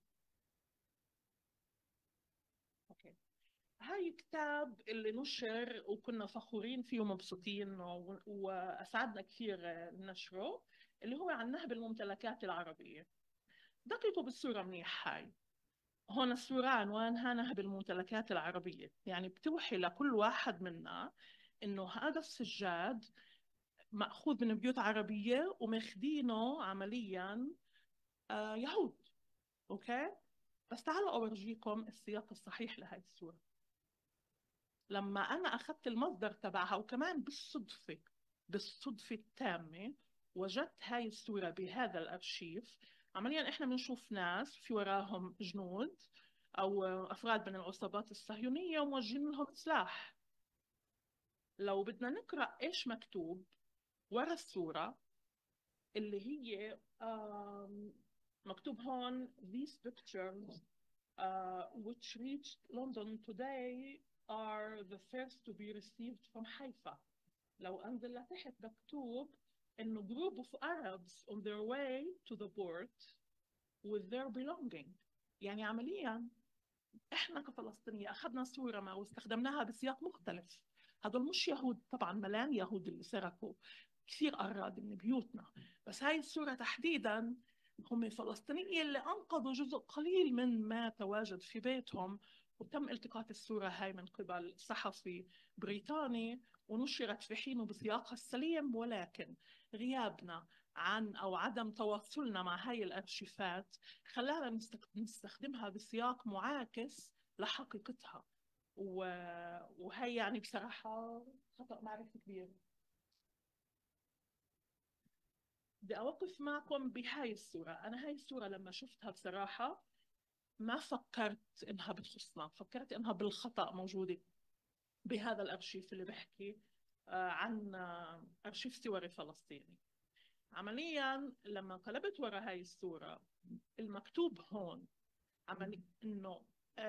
أوكي. هاي كتاب اللي نشر وكنا فخورين فيه ومبسوطين وأسعدنا كثير نشره، اللي هو عن نهب الممتلكات العربية. دققوا بالصورة منيح. هاي هون الصورة عنوانها نهب الممتلكات العربية، يعني بتوحي لكل واحد منا إنه هذا السجاد مأخوذ من بيوت عربية وماخدينه عملياً آه يهود. أوكي؟ بس تعالوا أورجيكم السياق الصحيح لهذه الصورة. لما أنا أخذت المصدر تبعها وكمان بالصدفة بالصدفة التامة وجدت هاي الصورة بهذا الأرشيف، عملياً إحنا بنشوف ناس في وراهم جنود أو أفراد من العصابات الصهيونية وموجهين لهم سلاح. لو بدنا نقرأ إيش مكتوب ورا الصورة اللي هي مكتوب هون: These pictures uh, which reached London today are the first to be received from Haifa. لو أنزل لتحت مكتوب إنه group of Arabs on their way to the port with their belonging. يعني عملياً إحنا كفلسطينية أخذنا صورة ما واستخدمناها بسياق مختلف. هذول مش يهود طبعاً، ملان يهود اللي سرقوا كثير أراضي من بيوتنا، بس هاي الصورة تحديداً هم فلسطينيين اللي أنقذوا جزء قليل من ما تواجد في بيتهم. وتم التقاط الصورة هاي من قبل صحفي بريطاني ونشرت في حينه بسياقها السليم، ولكن غيابنا عن أو عدم تواصلنا مع هاي الأرشيفات خلانا نستخدمها بسياق معاكس لحقيقتها. وهي يعني بصراحة خطأ معرفي كبير. بدي أوقف معكم بهاي الصورة. أنا هاي الصورة لما شفتها بصراحة ما فكرت إنها بتخصنا، فكرت إنها بالخطأ موجودة بهذا الأرشيف اللي بحكي عن أرشيف سوري فلسطيني. عملياً لما قلبت ورا هاي الصورة المكتوب هون عملي إنه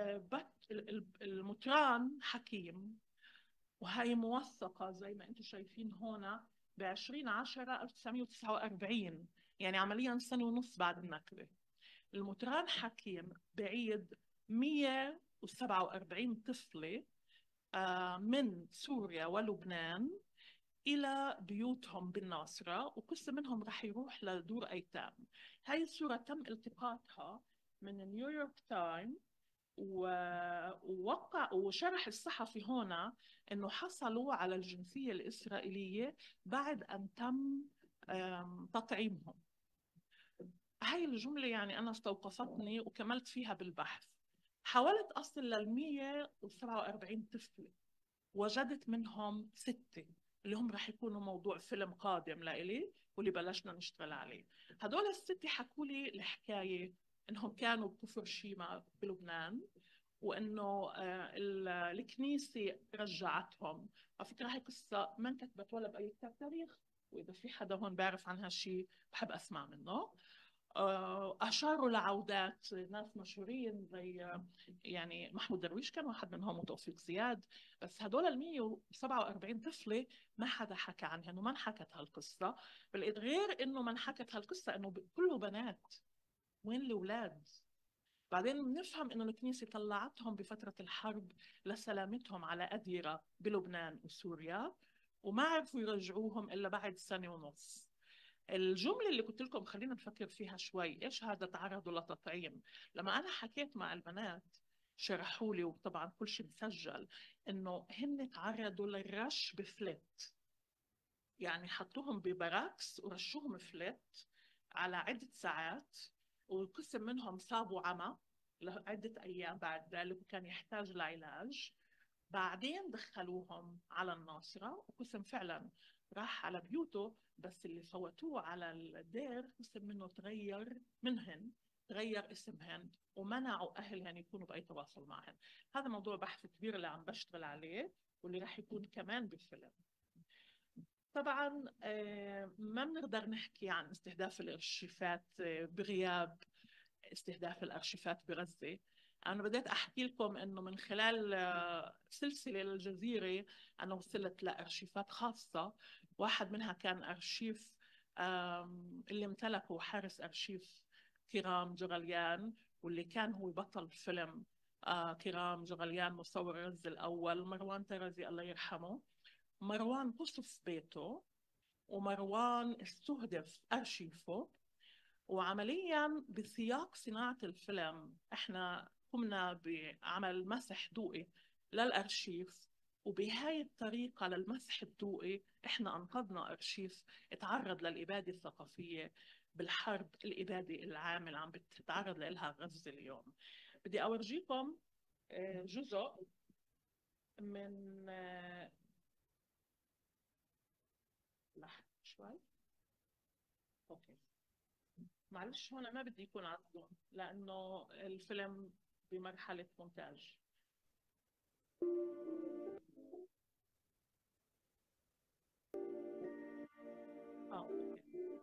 المطران حكيم، وهي موثقة زي ما أنتم شايفين هون بعشرين عشرة ألف وتسعمية وتسعة وأربعين، يعني عملياً سنة ونص بعد النكبة. المطران حكيم بعيد مية وسبعة وأربعين طفلة من سوريا ولبنان إلى بيوتهم بالناصرة، وقسم منهم رح يروح لدور أيتام. هاي الصورة تم التقاطها من نيويورك تايم، ووقع وشرح الصحفي هنا أنه حصلوا على الجنسية الإسرائيلية بعد أن تم تطعيمهم. هاي الجملة يعني أنا استوقفتني وكملت فيها بالبحث. حاولت أصل للمية وسبعة وأربعين طفل، وجدت منهم ستة اللي هم رح يكونوا موضوع فيلم قادم لإلي واللي بلشنا نشتغل عليه. هدول الستة حكوا لي الحكاية إنهم كانوا بكفر شيما بلبنان، وإنه الكنيسة رجعتهم. على فكرة هاي قصة ما انكتبت ولا بأي كتاب تاريخ، وإذا في حدا هون بيعرف عنها شيء بحب أسمع منه. أشاروا لعودات ناس مشهورين زي يعني محمود درويش كان واحد منهم، وتوفيق زياد. بس هدول ال مية وسبعة وأربعين طفلة ما حدا حكى عنها، وما انحكت هالقصة. بل غير إنه ما انحكت هالقصة إنه كله بنات، وين الأولاد؟ بعدين بنفهم إنه الكنيسة طلعتهم بفترة الحرب لسلامتهم على أديرة بلبنان وسوريا، وما عرفوا يرجعوهم إلا بعد سنة ونص. الجملة اللي قلت لكم خلينا نفكر فيها شوي، إيش هذا تعرضوا لتطعيم؟ لما أنا حكيت مع البنات شرحوا لي، وطبعا كل شيء مسجل، إنه هن تعرضوا للرش بفلت. يعني حطوهم ببراكس ورشوهم فلت على عدة ساعات، وقسم منهم صابوا عمى لعدة أيام بعد ذلك وكان يحتاج لعلاج. بعدين دخلوهم على الناصرة، وقسم فعلا راح على بيوته، بس اللي فوتوه على الدير قسم منه تغير منهن، تغير اسمهن، ومنعوا أهلهن يكونوا بأي تواصل معهن. هذا موضوع بحث كبير اللي عم بشتغل عليه، واللي راح يكون كمان بالفيلم. طبعا ما بنقدر نحكي عن استهداف الارشيفات بغياب استهداف الارشيفات بغزة. أنا بديت أحكي لكم إنه من خلال سلسلة للجزيرة أنا وصلت لأرشيفات خاصة، واحد منها كان أرشيف اللي امتلكه حارس أرشيف كرام جغليان، واللي كان هو بطل فيلم كرام جغليان مصور غزة الأول، مروان ترزي الله يرحمه. مروان قصف بيته، ومروان استهدف أرشيفه، وعمليا بسياق صناعة الفيلم احنا قمنا بعمل مسح ضوئي للأرشيف، وبهاي الطريقة للمسح الضوئي احنا أنقذنا أرشيف اتعرض للإبادة الثقافية بالحرب، الإبادة العامة اللي عم بتتعرض لها غزة اليوم. بدي أورجيكم جزء من لحظة شوي. اوكي معلش هون ما بدي يكون عندهم لأنه الفيلم بمرحلة مونتاج. اه اوكي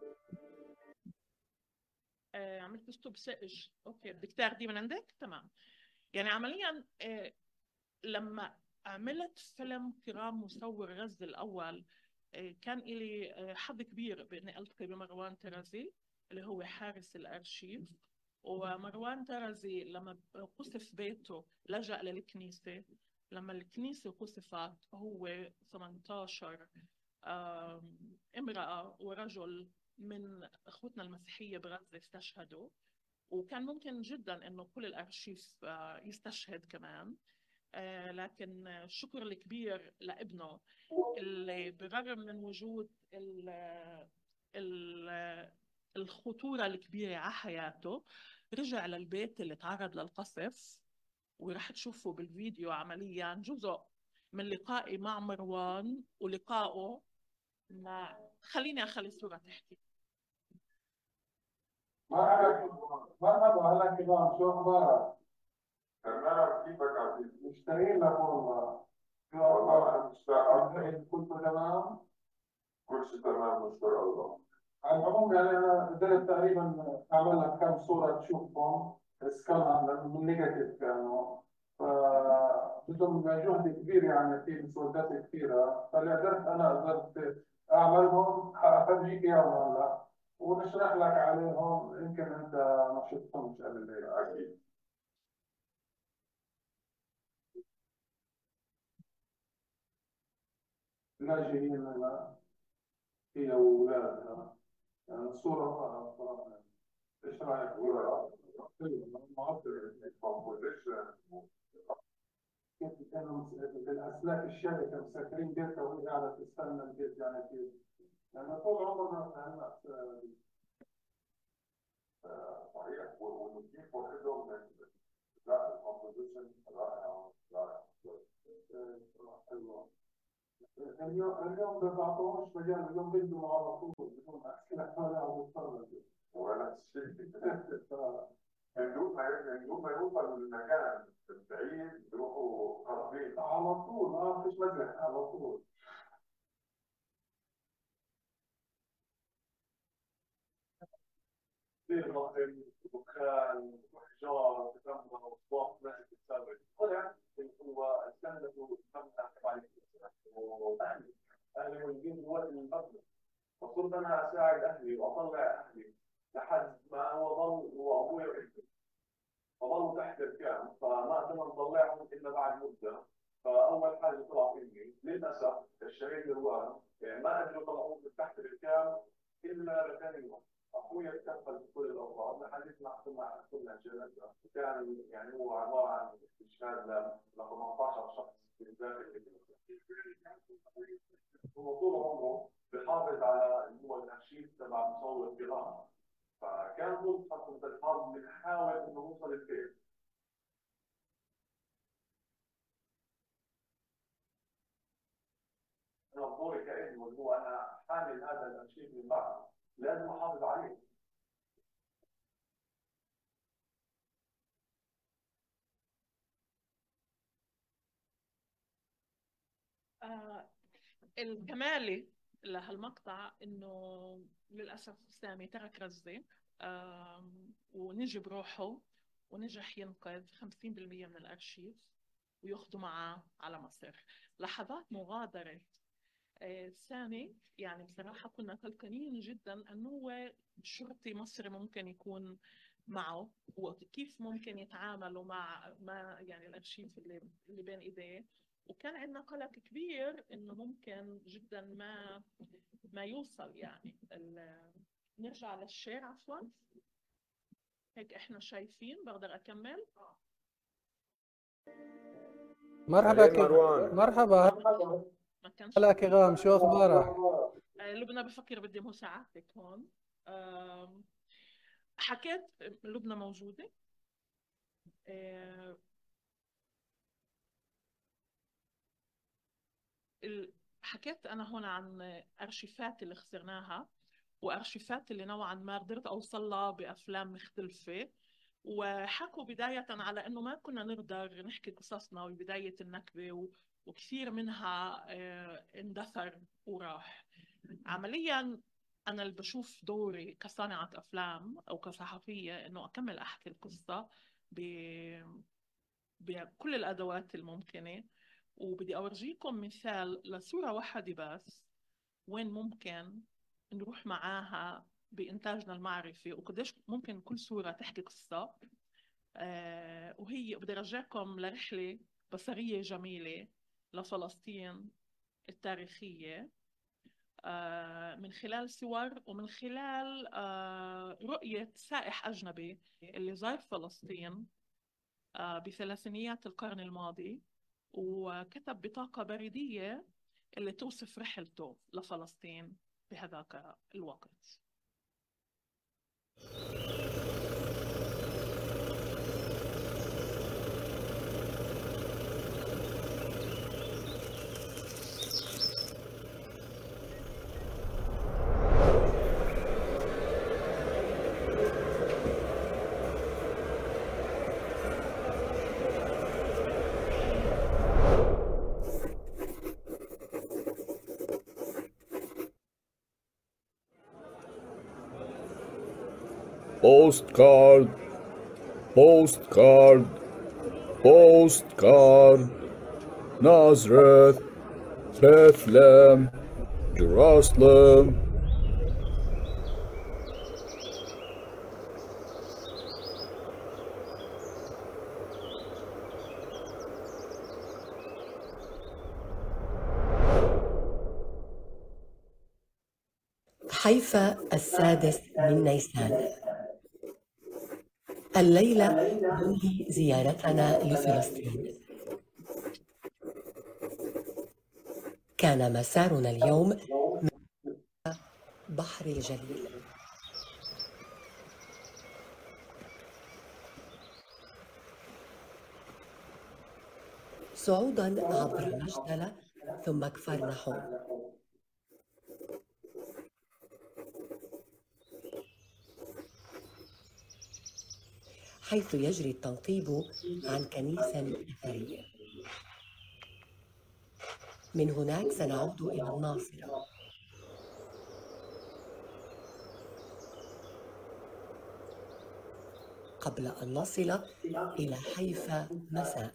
آه، عملت ستوب سقج. اوكي بدك تاخدي من عندك؟ تمام. يعني عمليا آه، لما عملت فيلم كرام مصور غزة الأول آه، كان لي آه، حظ كبير بإني ألتقي بمروان ترزي اللي هو حارس الأرشيف. ومروان ترزي لما قصف بيته لجأ للكنيسة. لما الكنيسة قصفت هو ثمانية عشر امرأة ورجل من أخوتنا المسيحية بغزة استشهدوا، وكان ممكن جدا إنه كل الأرشيف يستشهد كمان. لكن الشكر الكبير لابنه اللي بالرغم من وجود ال ال الخطورة الكبيرة على حياته رجع للبيت اللي تعرض للقصف. ورح تشوفوا بالفيديو عمليا جزء من لقائي مع مروان ولقائه مع خليني أخلي الصورة تحكي. مرحبا هلا كرام، شو اخبارك؟ تمام، كيفك عزيز؟ مشتاقين لك والله. والله انا مشتاق. كله تمام؟ كل شيء تمام نشكر الله. على العموم يعني انا قدرت تقريبا اعمل لك كم صوره تشوفهم سكان من نيجاتيف كانوا، فبدهم جهد كبير يعني في مسودات كثيره، فاللي قدرت انا قدرت اعملهم حافرجيك اياهم هلا ونشرح لك عليهم، يمكن انت ما شفتهمش قبل هيك. اكيد. لاجئين هلا هي وأولادها. يعني الصورة رائعة صراحة. إيش رأيك؟ صورة معبرة. كيف كانوا بالأسلاك الشركة مسافرين بيتها وهي قاعدة تستنى البيت، يعني كيف؟ يعني طول عمرنا هلا صحيح. ونجيب وحدهم لا الكومبوزيشن رائعة رائعة. اليوم اليوم ما بعطوهمش مجال، اليوم بينزلوا على طول بدون أسئلة ولا مضطرة ولا شيء. اليوم ما اليوم ما يوصلوا للمكان بعيد يروحوا قرابين على طول، ما فيش مزح على طول. كثير مهم دخان وحجار وتجمع وصوت ناس تتسابق. طلع هو استهدف خمسة حوالي وأهلي أهلي موجودين جوا المبنى. المفروض أنا أساعد أهلي وأطلع أهلي لحد ما هو ضل وأبوي وإخوتي فضلوا تحت الكام، فما قدرنا نطلعهم إلا بعد مدة. فأول حاجة طلع فيني للأسف الشهيد الوالد يعني ما قدروا يطلعوه من تحت الكام إلا لثاني يوم. أخويا تكفل بكل الأوقات لحد يسمع مع كل الجنازة. كان يعني هو عبارة عن استشهاد ل ثمانية عشر شخص في داخل هو طول عمره بيحافظ على اللي هو الأرشيف تبع مصور الدراما. فكان طول فترة الحرب بنحاول إنه نوصل البيت. أنا دوري كابن هو أنا حامل هذا الأرشيف من بعد لازم أحافظ عليه. آه الكمالي لهالمقطع انه للاسف سامي ترك غزه ونجي بروحه ونجح ينقذ خمسين بالمئة من الارشيف وياخذوا معه على مصر. لحظات مغادره آه سامي يعني بصراحه كنا قلقانين جدا انه هو شرطي مصري ممكن يكون معه وكيف ممكن يتعاملوا مع ما يعني الارشيف اللي اللي بين ايديه. وكان عندنا قلق كبير انه ممكن جدا ما ما يوصل يعني نرجع للشير عفوا. هيك احنا شايفين بقدر اكمل. مرحبا كيف مرحبا ما كانش هلا كرام شو اخبارك؟ لبنى بفكر بدي مساعدتك هون. حكيت لبنى موجوده. حكيت أنا هون عن أرشيفات اللي خسرناها وأرشيفات اللي نوعا ما قدرت أوصل لها بأفلام مختلفة. وحكوا بداية على أنه ما كنا نقدر نحكي قصصنا ببداية النكبة وكثير منها اندثر وراح. عمليا أنا اللي بشوف دوري كصانعة أفلام أو كصحفية أنه أكمل أحكي القصة بكل الأدوات الممكنة. وبدي أورجيكم مثال لصورة واحدة بس وين ممكن نروح معاها بإنتاجنا المعرفي وقديش ممكن كل صورة تحكي قصة. آه وهي بدي أرجعكم لرحلة بصرية جميلة لفلسطين التاريخية آه من خلال صور ومن خلال آه رؤية سائح أجنبي اللي زار فلسطين آه بثلاثينيات القرن الماضي وكتب بطاقة بريدية اللي توصف رحلته لفلسطين بهذاك الوقت. Postcard, postcard, postcard, Nazareth, Bethlehem, Jerusalem. حيفا السادس من نيسان. الليلة ننهي زيارتنا لفلسطين. كان مسارنا اليوم من بحر الجليل. صعودا عبر مجدلة ثم كفر نحوم. حيث يجري التنقيب عن كنيسة أثرية. من هناك سنعود إلى الناصرة. قبل أن نصل إلى حيفا مساء.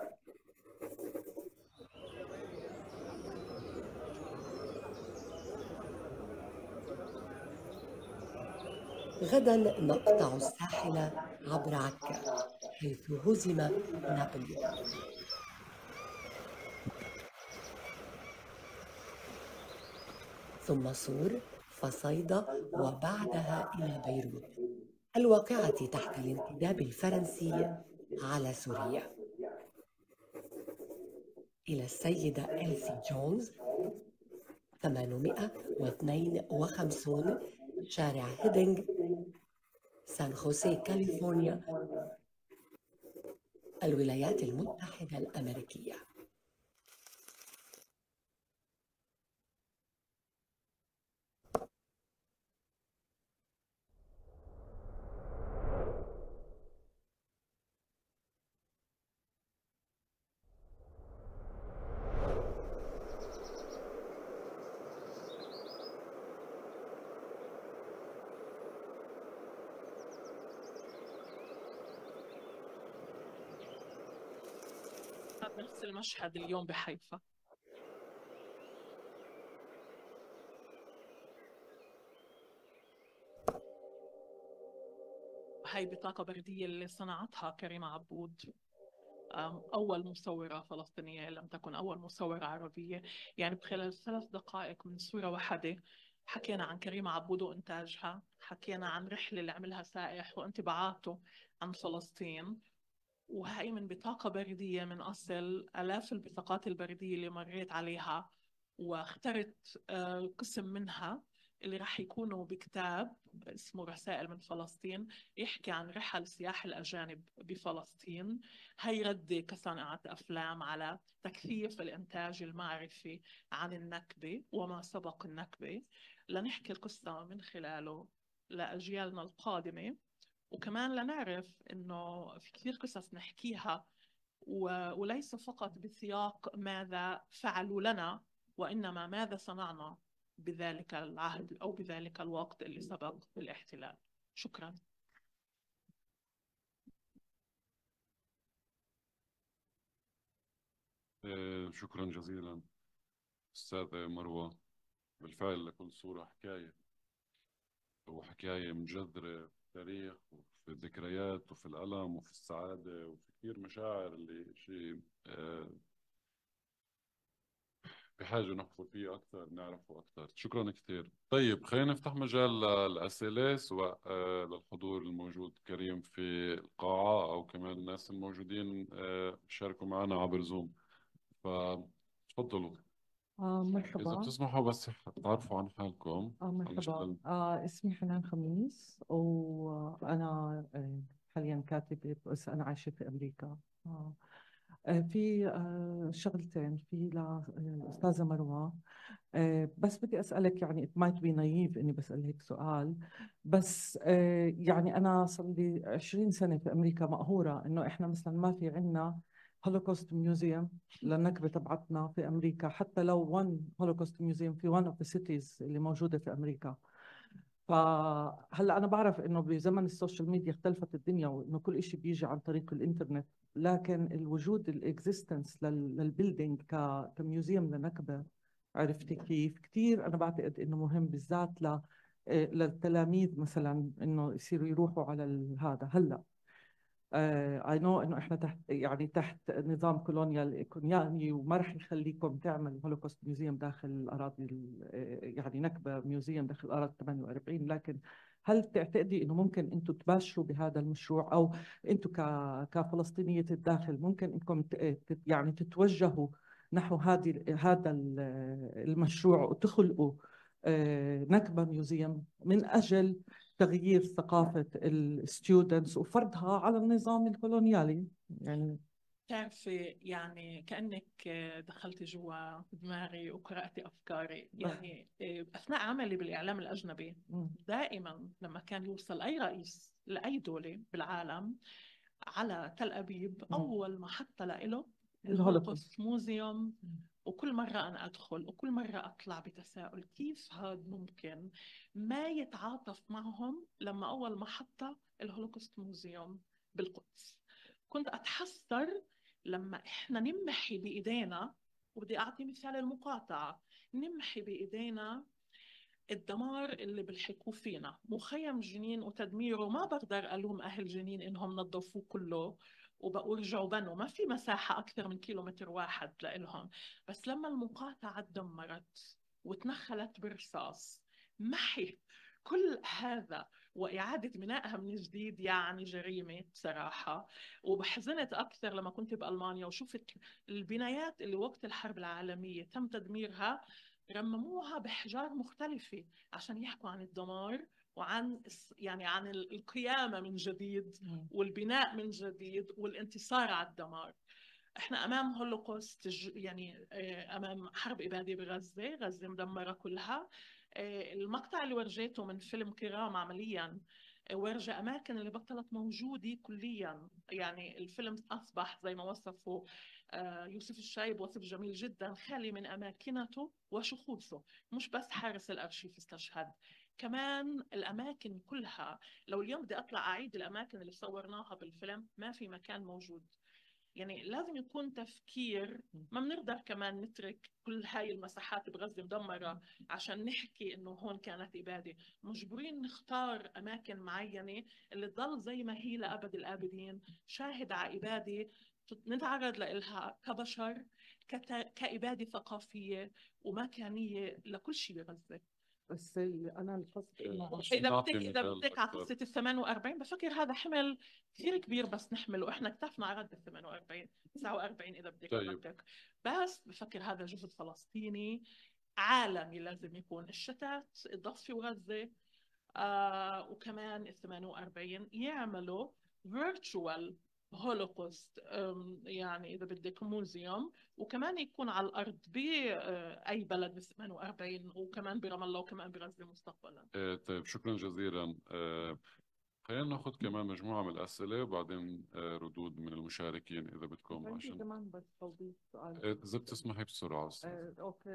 غدا نقطع الساحل عبر عكا حيث هزم نابليون. ثم صور فصيدا وبعدها إلى بيروت الواقعة تحت الانتداب الفرنسي على سوريا. إلى السيدة إلسي جونز ثمانمائة واثنين وخمسين شارع هيدنغ، سان خوسيه، كاليفورنيا، الولايات المتحدة الأمريكية. نفس المشهد اليوم بحيفا. هاي بطاقة بردية اللي صنعتها كريمة عبود، أول مصورة فلسطينية، لم تكن أول مصورة عربية. يعني بخلال ثلاث دقائق من صورة واحدة حكينا عن كريمة عبود وإنتاجها، حكينا عن رحلة اللي عملها سائح وانطباعاته عن فلسطين. وهي من بطاقة بردية من أصل آلاف البطاقات البردية اللي مريت عليها، واخترت قسم منها اللي راح يكونوا بكتاب اسمه رسائل من فلسطين، يحكي عن رحل سياح الأجانب بفلسطين. هي ردة كصانعة أفلام على تكثيف الإنتاج المعرفي عن النكبة وما سبق النكبة، لنحكي القصة من خلاله لأجيالنا القادمة، وكمان لنعرف إنه في كثير قصص نحكيها وليس فقط بسياق ماذا فعلوا لنا، وإنما ماذا صنعنا بذلك العهد أو بذلك الوقت اللي سبق الاحتلال. شكرا. شكرا جزيلا أستاذة مروة. بالفعل لكل صورة حكاية، وحكاية مجذرة في التاريخ وفي الذكريات وفي الألم وفي السعادة وفي كثير مشاعر اللي شيء بحاجة نحفر فيه أكثر، نعرفه أكثر. شكرا كثير. طيب خلينا نفتح مجال للأسئلة، سواء للحضور الموجود كريم في القاعة أو كمان الناس الموجودين شاركوا معنا عبر زوم، فتفضلوا. آه مرحبا. إذا بتسمحوا بس تعرفوا عن حالكم. آه مرحبا. آه اسمي حنان خميس، وأنا حاليا كاتبة، بس أنا عايشة في أمريكا. آه في آه شغلتين في للأستاذة مروة. آه بس بدي أسألك، يعني it might be naive إني بسأل هيك سؤال، بس آه يعني أنا صار لي عشرين سنة في أمريكا مقهورة إنه إحنا مثلا ما في عنا هولوكوست ميوزيوم للنكبة تبعتنا في أمريكا، حتى لو one هولوكوست ميوزيوم في one of the cities اللي موجودة في أمريكا. فهلا أنا بعرف إنه بزمن السوشيال ميديا اختلفت الدنيا، وإنه كل إشي بيجي عن طريق الإنترنت، لكن الوجود الإكزيستنس للبيلدينج كميوزيوم لنكبة، عرفتي كيف؟ كثير أنا بعتقد إنه مهم، بالذات ل للتلاميذ مثلا، إنه يصيروا يروحوا على هذا. هلا اي نو انه احنا تحت يعني تحت نظام كولونيال كولونيالي، وما رح يخليكم تعمل هولوكوست ميوزيوم داخل الاراضي يعني نكبه ميوزيوم داخل الاراضي ثمانية وأربعين، لكن هل بتعتقدي انه ممكن انتم تباشروا بهذا المشروع، او انتم ك كفلسطينيه الداخل ممكن انكم يعني تتوجهوا نحو هذه هذا المشروع وتخلقوا نكبه ميوزيوم من اجل تغيير ثقافة الستودنتس وفرضها على النظام الكولونيالي؟ يعني بتعرفي يعني كأنك دخلتي جوا دماغي وقرأتي أفكاري. يعني أثناء عملي بالإعلام الأجنبي دائما لما كان يوصل أي رئيس لأي دولة بالعالم على تل أبيب أول محطة له الهولوكوست موزيوم، وكل مرة أنا أدخل وكل مرة أطلع بتساؤل كيف هذا ممكن ما يتعاطف معهم لما أول محطة الهولوكوست موزيوم بالقدس. كنت أتحسر لما إحنا نمحي بإيدينا، وبدي أعطي مثال المقاطعة، نمحي بإيدينا الدمار اللي بيلحقوا فينا. مخيم جنين وتدميره ما بقدر ألوم أهل جنين إنهم نظفوه كله وبقوا رجعوا بنوا، ما في مساحة أكثر من كيلومتر واحد لإلهم. بس لما المقاطعة تدمرت وتنخلت برصاص، محي كل هذا وإعادة بنائها من جديد يعني جريمة بصراحة. وبحزنت أكثر لما كنت بألمانيا وشفت البنايات اللي وقت الحرب العالمية تم تدميرها، رمموها بحجار مختلفة عشان يحكوا عن الدمار وعن يعني عن القيامة من جديد والبناء من جديد والانتصار على الدمار. احنا امام هولوكوست، يعني امام حرب اباده بغزه، غزه مدمره كلها. المقطع اللي ورجيته من فيلم كرام عمليا ورجى اماكن اللي بطلت موجوده كليا. يعني الفيلم اصبح زي ما وصفه يوسف الشايب وصف جميل جدا، خالي من اماكنته وشخوصه. مش بس حارس الارشيف استشهد، كمان الاماكن كلها. لو اليوم بدي اطلع اعيد الاماكن اللي صورناها بالفيلم ما في مكان موجود. يعني لازم يكون تفكير، ما بنقدر كمان نترك كل هاي المساحات بغزة مدمرة عشان نحكي إنه هون كانت إبادة. مجبورين نختار أماكن معينة اللي تضل زي ما هي لأبد الآبدين، شاهد على إبادة نتعرض لها كبشر، كإبادة ثقافية ومكانية لكل شيء بغزة. بس انا القصد انه اذا بدك اذا بدك على قصه ال ثمانية وأربعين بفكر هذا حمل كثير كبير بس نحمله احنا، اكتفنا على قد ال ثمانية وأربعين تسعة وأربعين اذا بدك طيب. بدك بس بفكر هذا جهد فلسطيني عالمي لازم يكون. الشتات الضفه وغزه آه وكمان ال ثمانية وأربعين يعملوا فيرتشوال هولوكوست، يعني إذا بدك موزيوم، وكمان يكون على الأرض بأي بلد بال ثمانية وأربعين وكمان برام الله وكمان بغزة مستقبلا. آه طيب شكرا جزيلا. آه خلينا ناخذ كمان مجموعة من الأسئلة وبعدين آه ردود من المشاركين إذا بدكم. عشان كمان بس توضيح سؤال آه إذا بتسمحي بسرعة. آه أوكي.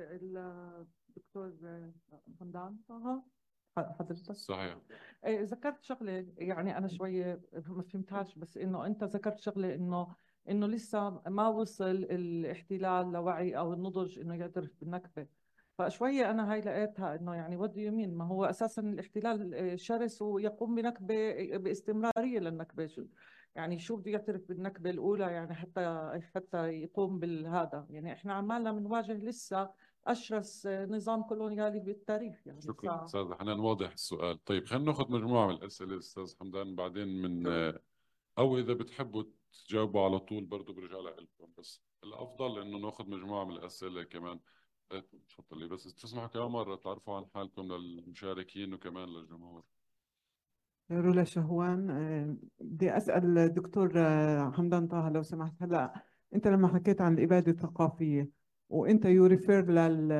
الدكتور حمدان طه حضرتك صحيح إيه ذكرت شغله، يعني انا شويه ما فهمتهاش، بس انه انت ذكرت شغله انه انه لسه ما وصل الاحتلال لوعي او النضج انه يعترف بالنكبه. فشويه انا هاي لقيتها انه يعني ود يمين، ما هو اساسا الاحتلال شرس ويقوم بنكبه باستمراريه للنكبه. يعني شو بده يعترف بالنكبه الاولى يعني حتى حتى يقوم بالهذا؟ يعني احنا عمالنا بنواجه لسه أشرس نظام كولونيالي بالتاريخ. يعني شكرا أستاذ حنان، واضح السؤال. طيب خلينا ناخذ مجموعة من الأسئلة أستاذ حمدان، بعدين من أو إذا بتحبوا تجاوبوا على طول برضو برجع لكم، بس الأفضل إنه ناخذ مجموعة من الأسئلة كمان. تفضلي بس تسمحوا كمان مرة تعرفوا عن حالكم للمشاركين وكمان للجمهور. رولا شهوان. بدي أسأل الدكتور حمدان طه لو سمحت، هلا أنت لما حكيت عن الإبادة الثقافية وأنت يو ريفير لل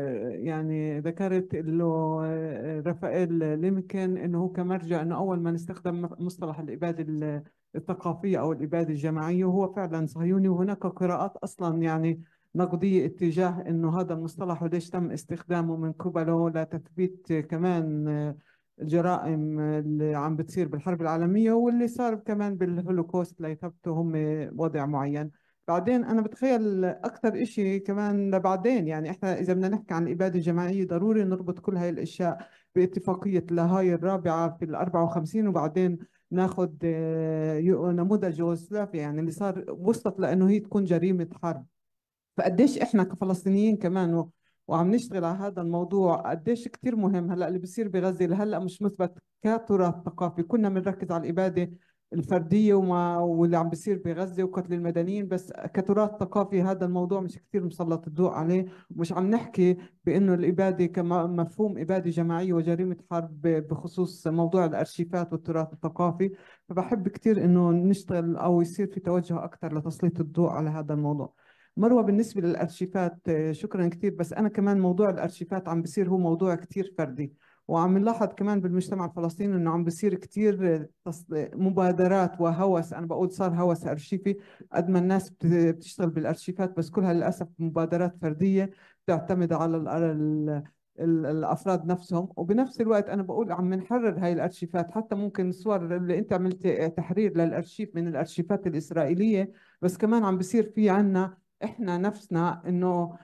يعني ذكرت له رافائيل ليمكن إنه هو كمرجع إنه أول ما نستخدم مصطلح الإبادة الثقافية أو الإبادة الجماعية، وهو فعلا صهيوني، وهناك قراءات أصلا يعني نقدية اتجاه إنه هذا المصطلح وليش تم استخدامه من قبله لتثبيت كمان الجرائم اللي عم بتصير بالحرب العالمية واللي صار كمان بالهولوكوست ليثبتوا هم وضع معين. بعدين أنا بتخيل أكثر إشي كمان لبعدين، يعني إحنا إذا بدنا نحكي عن الإبادة الجماعية ضروري نربط كل هاي الأشياء باتفاقية لاهاي الرابعة في الأربعة وخمسين، وبعدين ناخذ نموذج يوغوسلافيا يعني اللي صار وصلت لانه هي تكون جريمه حرب. فقديش احنا كفلسطينيين كمان و... وعم نشتغل على هذا الموضوع، قديش كتير مهم هلا اللي بيصير بغزه لهلا مش مثبت كتراث ثقافي. كنا بنركز على الاباده الفرديه وما واللي عم بيصير بغزه وقتل المدنيين، بس كتراث ثقافي هذا الموضوع مش كتير مسلط الضوء عليه، ومش عم نحكي بانه الاباده كمفهوم اباده جماعيه وجريمه حرب بخصوص موضوع الارشيفات والتراث الثقافي. فبحب كتير انه نشتغل او يصير في توجه اكثر لتسليط الضوء على هذا الموضوع. مروة، بالنسبة للأرشيفات شكرا كثير، بس أنا كمان موضوع الأرشيفات عم بصير هو موضوع كثير فردي، وعم نلاحظ كمان بالمجتمع الفلسطيني إنه عم بصير كثير مبادرات وهوس. أنا بقول صار هوس أرشيفي قد ما الناس بتشتغل بالأرشيفات، بس كلها للأسف مبادرات فردية تعتمد على ال الافراد نفسهم. وبنفس الوقت انا بقول عم نحرر هاي الارشيفات، حتى ممكن الصور اللي انت عملت تحرير للارشيف من الارشيفات الاسرائيليه، بس كمان عم بصير في عنا احنا نفسنا انه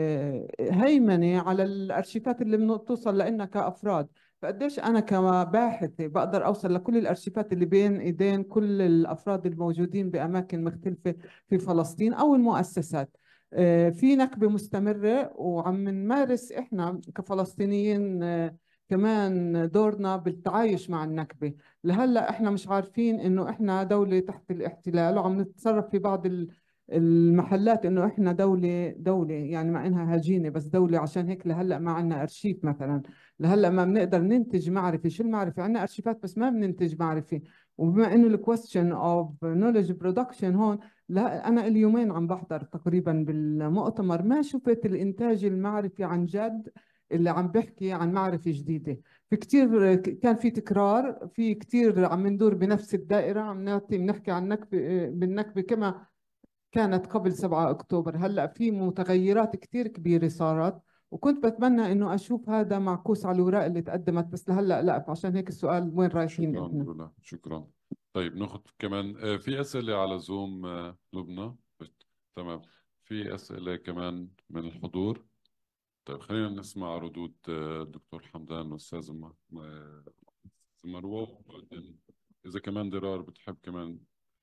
هيمنه على الارشيفات اللي بتوصل لنا كافراد. فقديش انا كباحثه بقدر اوصل لكل الارشيفات اللي بين ايدين كل الافراد الموجودين باماكن مختلفه في فلسطين او المؤسسات. في نكبه مستمره وعم نمارس احنا كفلسطينيين كمان دورنا بالتعايش مع النكبه. لهلا احنا مش عارفين انه احنا دوله تحت الاحتلال، وعم نتصرف في بعض المحلات انه احنا دولة دولة يعني مع انها هجينة بس دولة. عشان هيك لهلا ما عندنا ارشيف مثلا، لهلا ما بنقدر ننتج معرفة. شو المعرفة؟ عندنا ارشيفات بس ما بننتج معرفة. وبما انه الكويستشن اوف نوليدج برودكشن هون، لا انا اليومين عم بحضر تقريبا بالمؤتمر ما شفت الانتاج المعرفي عن جد اللي عم بحكي عن معرفة جديدة. في كتير كان في تكرار، في كتير عم ندور بنفس الدائرة، عم نعطي بنحكي عن نكبة بالنكبة كما كانت قبل سبعة أكتوبر. هلأ في متغيرات كتير كبيرة صارت، وكنت بتمنى إنه أشوف هذا معكوس على الأوراق اللي تقدمت، بس لهلأ لا. فعشان هيك السؤال وين رايحين شكرا إحنا؟ لولا، شكرا. طيب ناخذ كمان آه، في أسئلة على زوم آه، لبنى. تمام، في أسئلة كمان من الحضور. طيب خلينا نسمع ردود آه، الدكتور حمدان والأستاذ م- م- مروة، وبعدين إذا كمان درار بتحب كمان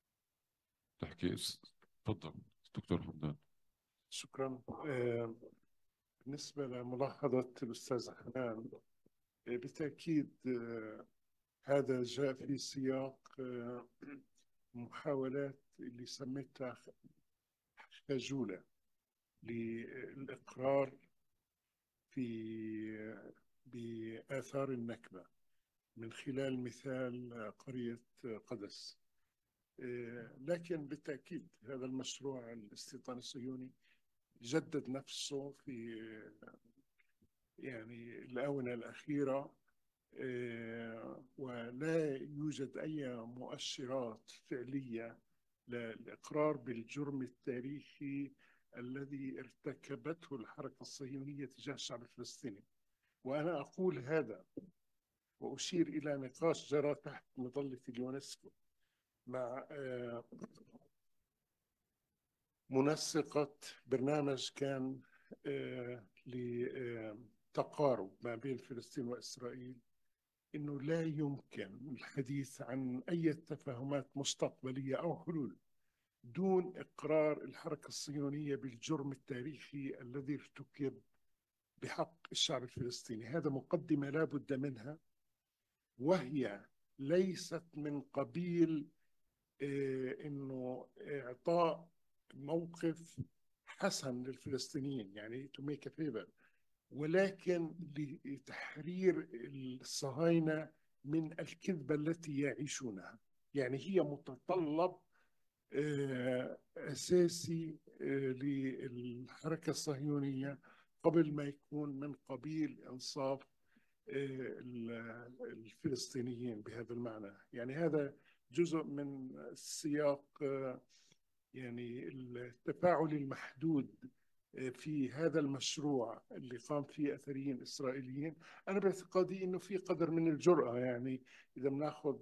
تحكي. تفضل دكتور حمدان. شكرا. آه، بالنسبة لملاحظة الأستاذ حنان، آه، بالتأكيد آه، هذا جاء في سياق آه، محاولات اللي سميتها خجولة للإقرار في بآثار النكبة من خلال مثال قرية قدس. لكن بالتأكيد هذا المشروع الاستيطان الصهيوني جدد نفسه في يعني الآونة الأخيرة، ولا يوجد أي مؤشرات فعلية للإقرار بالجرم التاريخي الذي ارتكبته الحركة الصهيونية تجاه الشعب الفلسطيني. وأنا أقول هذا وأشير إلى نقاش جرى تحت مظلة اليونسكو مع منسقة برنامج كان لتقارب ما بين فلسطين وإسرائيل، إنه لا يمكن الحديث عن أي تفاهمات مستقبلية أو حلول دون إقرار الحركة الصهيونية بالجرم التاريخي الذي ارتكب بحق الشعب الفلسطيني. هذا مقدمة لا بد منها، وهي ليست من قبيل إيه إنه إعطاء موقف حسن للفلسطينيين يعني to make a favor، ولكن لتحرير الصهاينة من الكذبة التي يعيشونها. يعني هي متطلب أساسي للحركة الصهيونية قبل ما يكون من قبيل إنصاف الفلسطينيين بهذا المعنى. يعني هذا جزء من السياق يعني التفاعل المحدود في هذا المشروع اللي قام فيه أثريين إسرائيليين. أنا باعتقادي أنه في قدر من الجرأة، يعني إذا بناخذ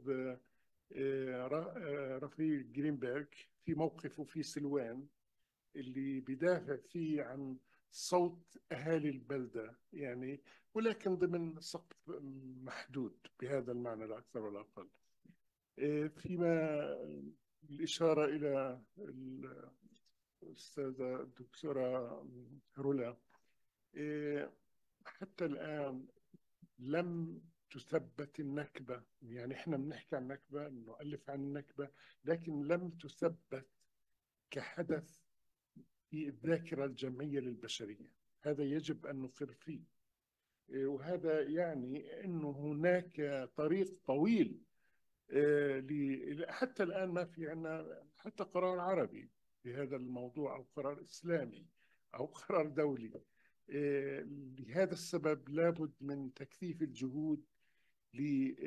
رفيق جرينبرغ في موقفه في سلوان اللي بدافع فيه عن صوت أهالي البلدة، يعني ولكن ضمن سقف محدود بهذا المعنى لا أكثر ولا أقل. فيما الإشارة إلى الأستاذة الدكتورة رولا، حتى الآن لم تثبت النكبة. يعني إحنا بنحكي عن النكبة، نؤلف عن النكبة، لكن لم تثبت كحدث في الذاكرة الجمعية للبشرية. هذا يجب أن نقر فيه، وهذا يعني أنه هناك طريق طويل. حتى الآن ما في عنا حتى قرار عربي في هذا الموضوع، أو قرار إسلامي أو قرار دولي. لهذا السبب لابد من تكثيف الجهود ل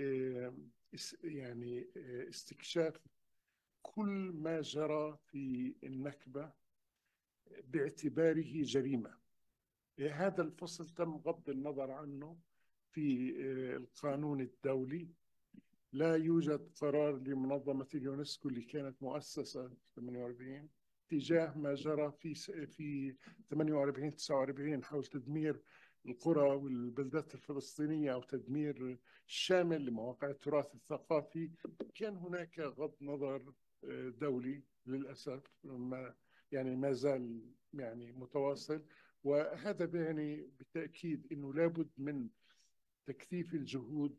يعني استكشاف كل ما جرى في النكبة باعتباره جريمة. هذا الفصل تم غض النظر عنه في القانون الدولي. لا يوجد قرار لمنظمة اليونسكو اللي كانت مؤسسة في ثمانية وأربعين تجاه ما جرى في في ثمانية وأربعين تسعة وأربعين حول تدمير القرى والبلدات الفلسطينية أو تدمير شامل لمواقع التراث الثقافي. كان هناك غض نظر دولي للأسف، ما يعني ما زال يعني متواصل. وهذا يعني بالتأكيد أنه لابد من تكثيف الجهود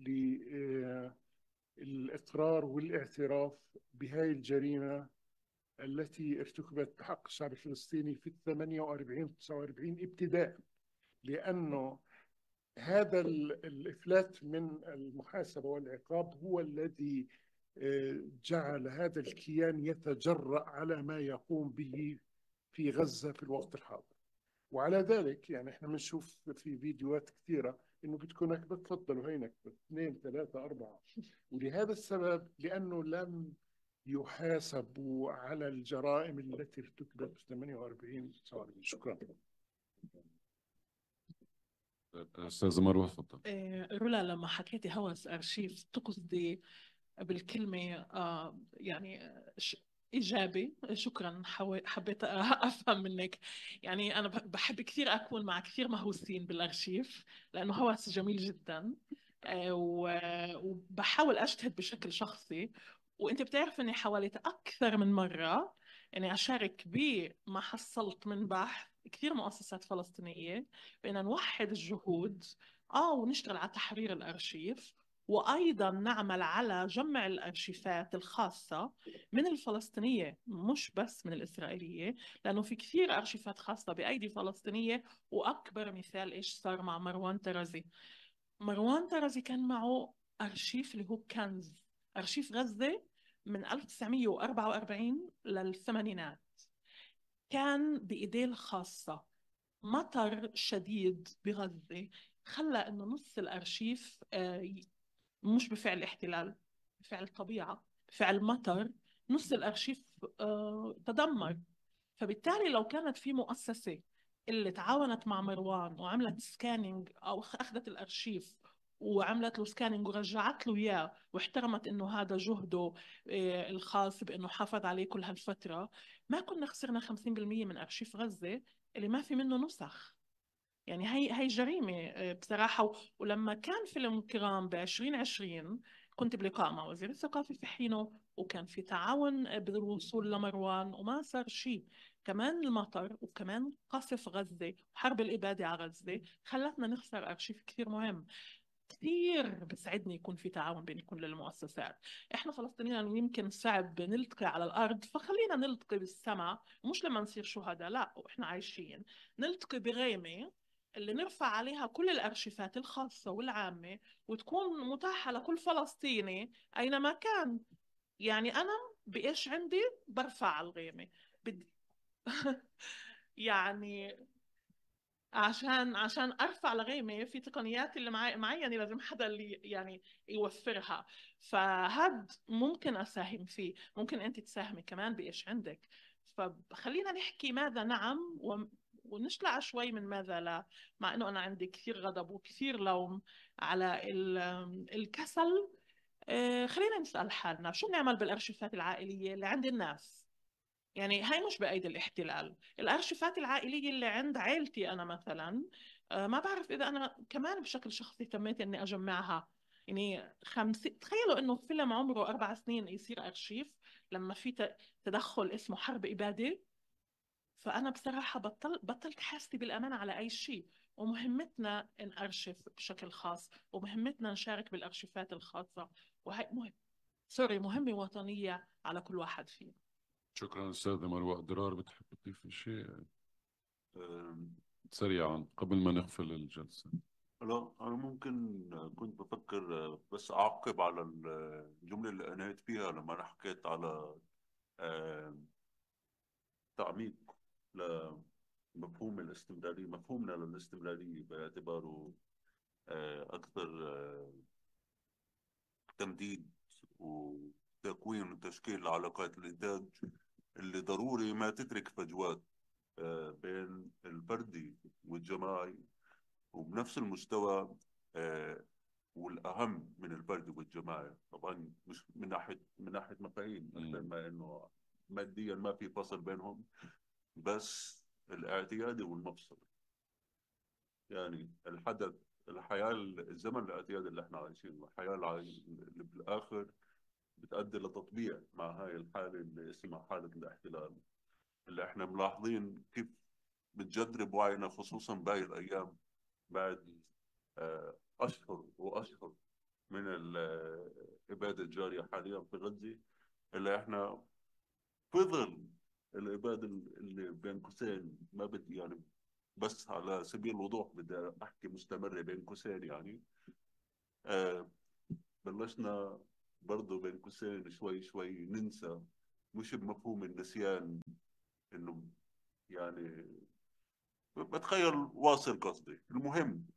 للإقرار والاعتراف بهاي الجريمة التي ارتكبت بحق الشعب الفلسطيني في ثمانية وأربعين تسعة وأربعين ابتداء، لأنه هذا الإفلات من المحاسبة والعقاب هو الذي جعل هذا الكيان يتجرأ على ما يقوم به في غزة في الوقت الحاضر. وعلى ذلك يعني احنا بنشوف في فيديوهات كثيرة انه بتكون نكبة، تفضلوا هي نكبة اثنين ثلاثة أربعة. ولهذا السبب لأنه لم يحاسبوا على الجرائم التي ارتكبت في ثمانية وأربعين تسعة وأربعين. شكرا. أستاذ مروة تفضل. رولا، لما حكيتي هوس أرشيف تقصدي بالكلمة آه يعني إيجابي؟ شكرا، حبيت أفهم منك. يعني أنا بحب كثير أكون مع كثير مهووسين بالأرشيف لأنه هوس جميل جدا، وبحاول أجتهد بشكل شخصي. وأنت بتعرف أني حاولت أكثر من مرة أني أشارك بما حصلت من بحث كثير مؤسسات فلسطينية بأن نوحد الجهود آه ونشتغل على تحرير الأرشيف، وأيضا نعمل على جمع الأرشيفات الخاصة من الفلسطينية مش بس من الإسرائيلية، لأنه في كثير أرشيفات خاصة بأيدي فلسطينية. وأكبر مثال إيش صار مع مروان ترزي. مروان ترزي كان معه أرشيف اللي هو كنز، أرشيف غزة من ألف وتسعمية وأربعة وأربعين للثمانينات، كان بإيديه الخاصة. مطر شديد بغزة خلى إنه نص الأرشيف مش بفعل احتلال، بفعل طبيعة، بفعل مطر، نص الأرشيف تدمر. فبالتالي لو كانت في مؤسسة اللي تعاونت مع مروان وعملت سكانينج أو أخذت الأرشيف وعملت له سكانينج ورجعت له إياه واحترمت إنه هذا جهده الخاص بإنه حافظ عليه كل هالفترة، ما كنا خسرنا خمسين بالمية من أرشيف غزة اللي ما في منه نسخ. يعني هي هي جريمة بصراحة. ولما كان فيلم كرام ب عشرين عشرين كنت بلقاء مع وزير الثقافة في حينه، وكان في تعاون بالوصول لمروان وما صار شيء. كمان المطر وكمان قصف غزة وحرب الإبادة على غزة خلتنا نخسر أرشيف كثير مهم. كثير بسعدني يكون في تعاون بين كل المؤسسات. احنا فلسطينيين يمكن صعب نلتقي على الارض، فخلينا نلتقي بالسماء، مش لما نصير شهداء لا، واحنا عايشين نلتقي بغيمة اللي نرفع عليها كل الارشيفات الخاصة والعامة وتكون متاحة لكل فلسطيني اينما كان. يعني انا بايش عندي برفع على الغيمة بدي يعني عشان عشان ارفع لغيمه في تقنيات اللي معي معينه لازم حدا اللي يعني يوفرها. فهاد ممكن اساهم فيه، ممكن انت تساهمي كمان بايش عندك. فخلينا نحكي ماذا نعم ونشلع شوي من ماذا لا، مع انه انا عندي كثير غضب وكثير لوم على الكسل. خلينا نسال حالنا شو بنعمل بالارشيفات العائليه اللي عند الناس. يعني هاي مش بأيدي الاحتلال. الأرشيفات العائلية اللي عند عائلتي أنا مثلا ما بعرف إذا أنا كمان بشكل شخصي تميت إني أجمعها. يعني خمسين، تخيلوا إنه فيلم عمره أربع سنين يصير أرشيف لما في تدخل اسمه حرب إبادة. فأنا بصراحة بطل بطلت حاسة بالأمان على أي شيء، ومهمتنا نأرشف بشكل خاص، ومهمتنا نشارك بالأرشيفات الخاصة، وهي مهم سوري مهمة وطنية على كل واحد فينا. شكرا أستاذة مروى. درار بتحب تضيف شيء أم، سريعا قبل ما نقفل الجلسة؟ لا أنا ممكن كنت بفكر بس أعقب على الجملة اللي أنهيت فيها لما أنا حكيت على أم، تعميق لمفهوم الاستمرارية، مفهومنا للاستمرارية باعتباره أه، أكثر أه، تمديد وتكوين وتشكيل العلاقات الإنتاج اللي ضروري ما تترك فجوات أه، بين الفردي والجماعي، وبنفس المستوى أه، والأهم من الفردي والجماعي طبعا مش من ناحية من ناحية مفاهيم أكثر ما إنه ماديا ما في فصل بينهم، بس الاعتيادي والمفصل. يعني الحدث الحياة الزمن الاعتيادي اللي احنا عايشينه، الحياة اللي بالآخر بتؤدي لتطبيع مع هاي الحالة اللي اسمها حالة الاحتلال، اللي احنا ملاحظين كيف بتجدرب وعينا خصوصا باقي الأيام بعد آه، أشهر وأشهر من الإبادة الجارية حاليا في غزة، اللي احنا في ظل الإبادة اللي بين قوسين ما بدي يعني بس على سبيل الوضوح بدي أحكي مستمرة بين قوسين يعني آه بلشنا برضه بين قوسين شوي شوي ننسى، مش بمفهوم النسيان إنه يعني بتخيل واصل قصدي. المهم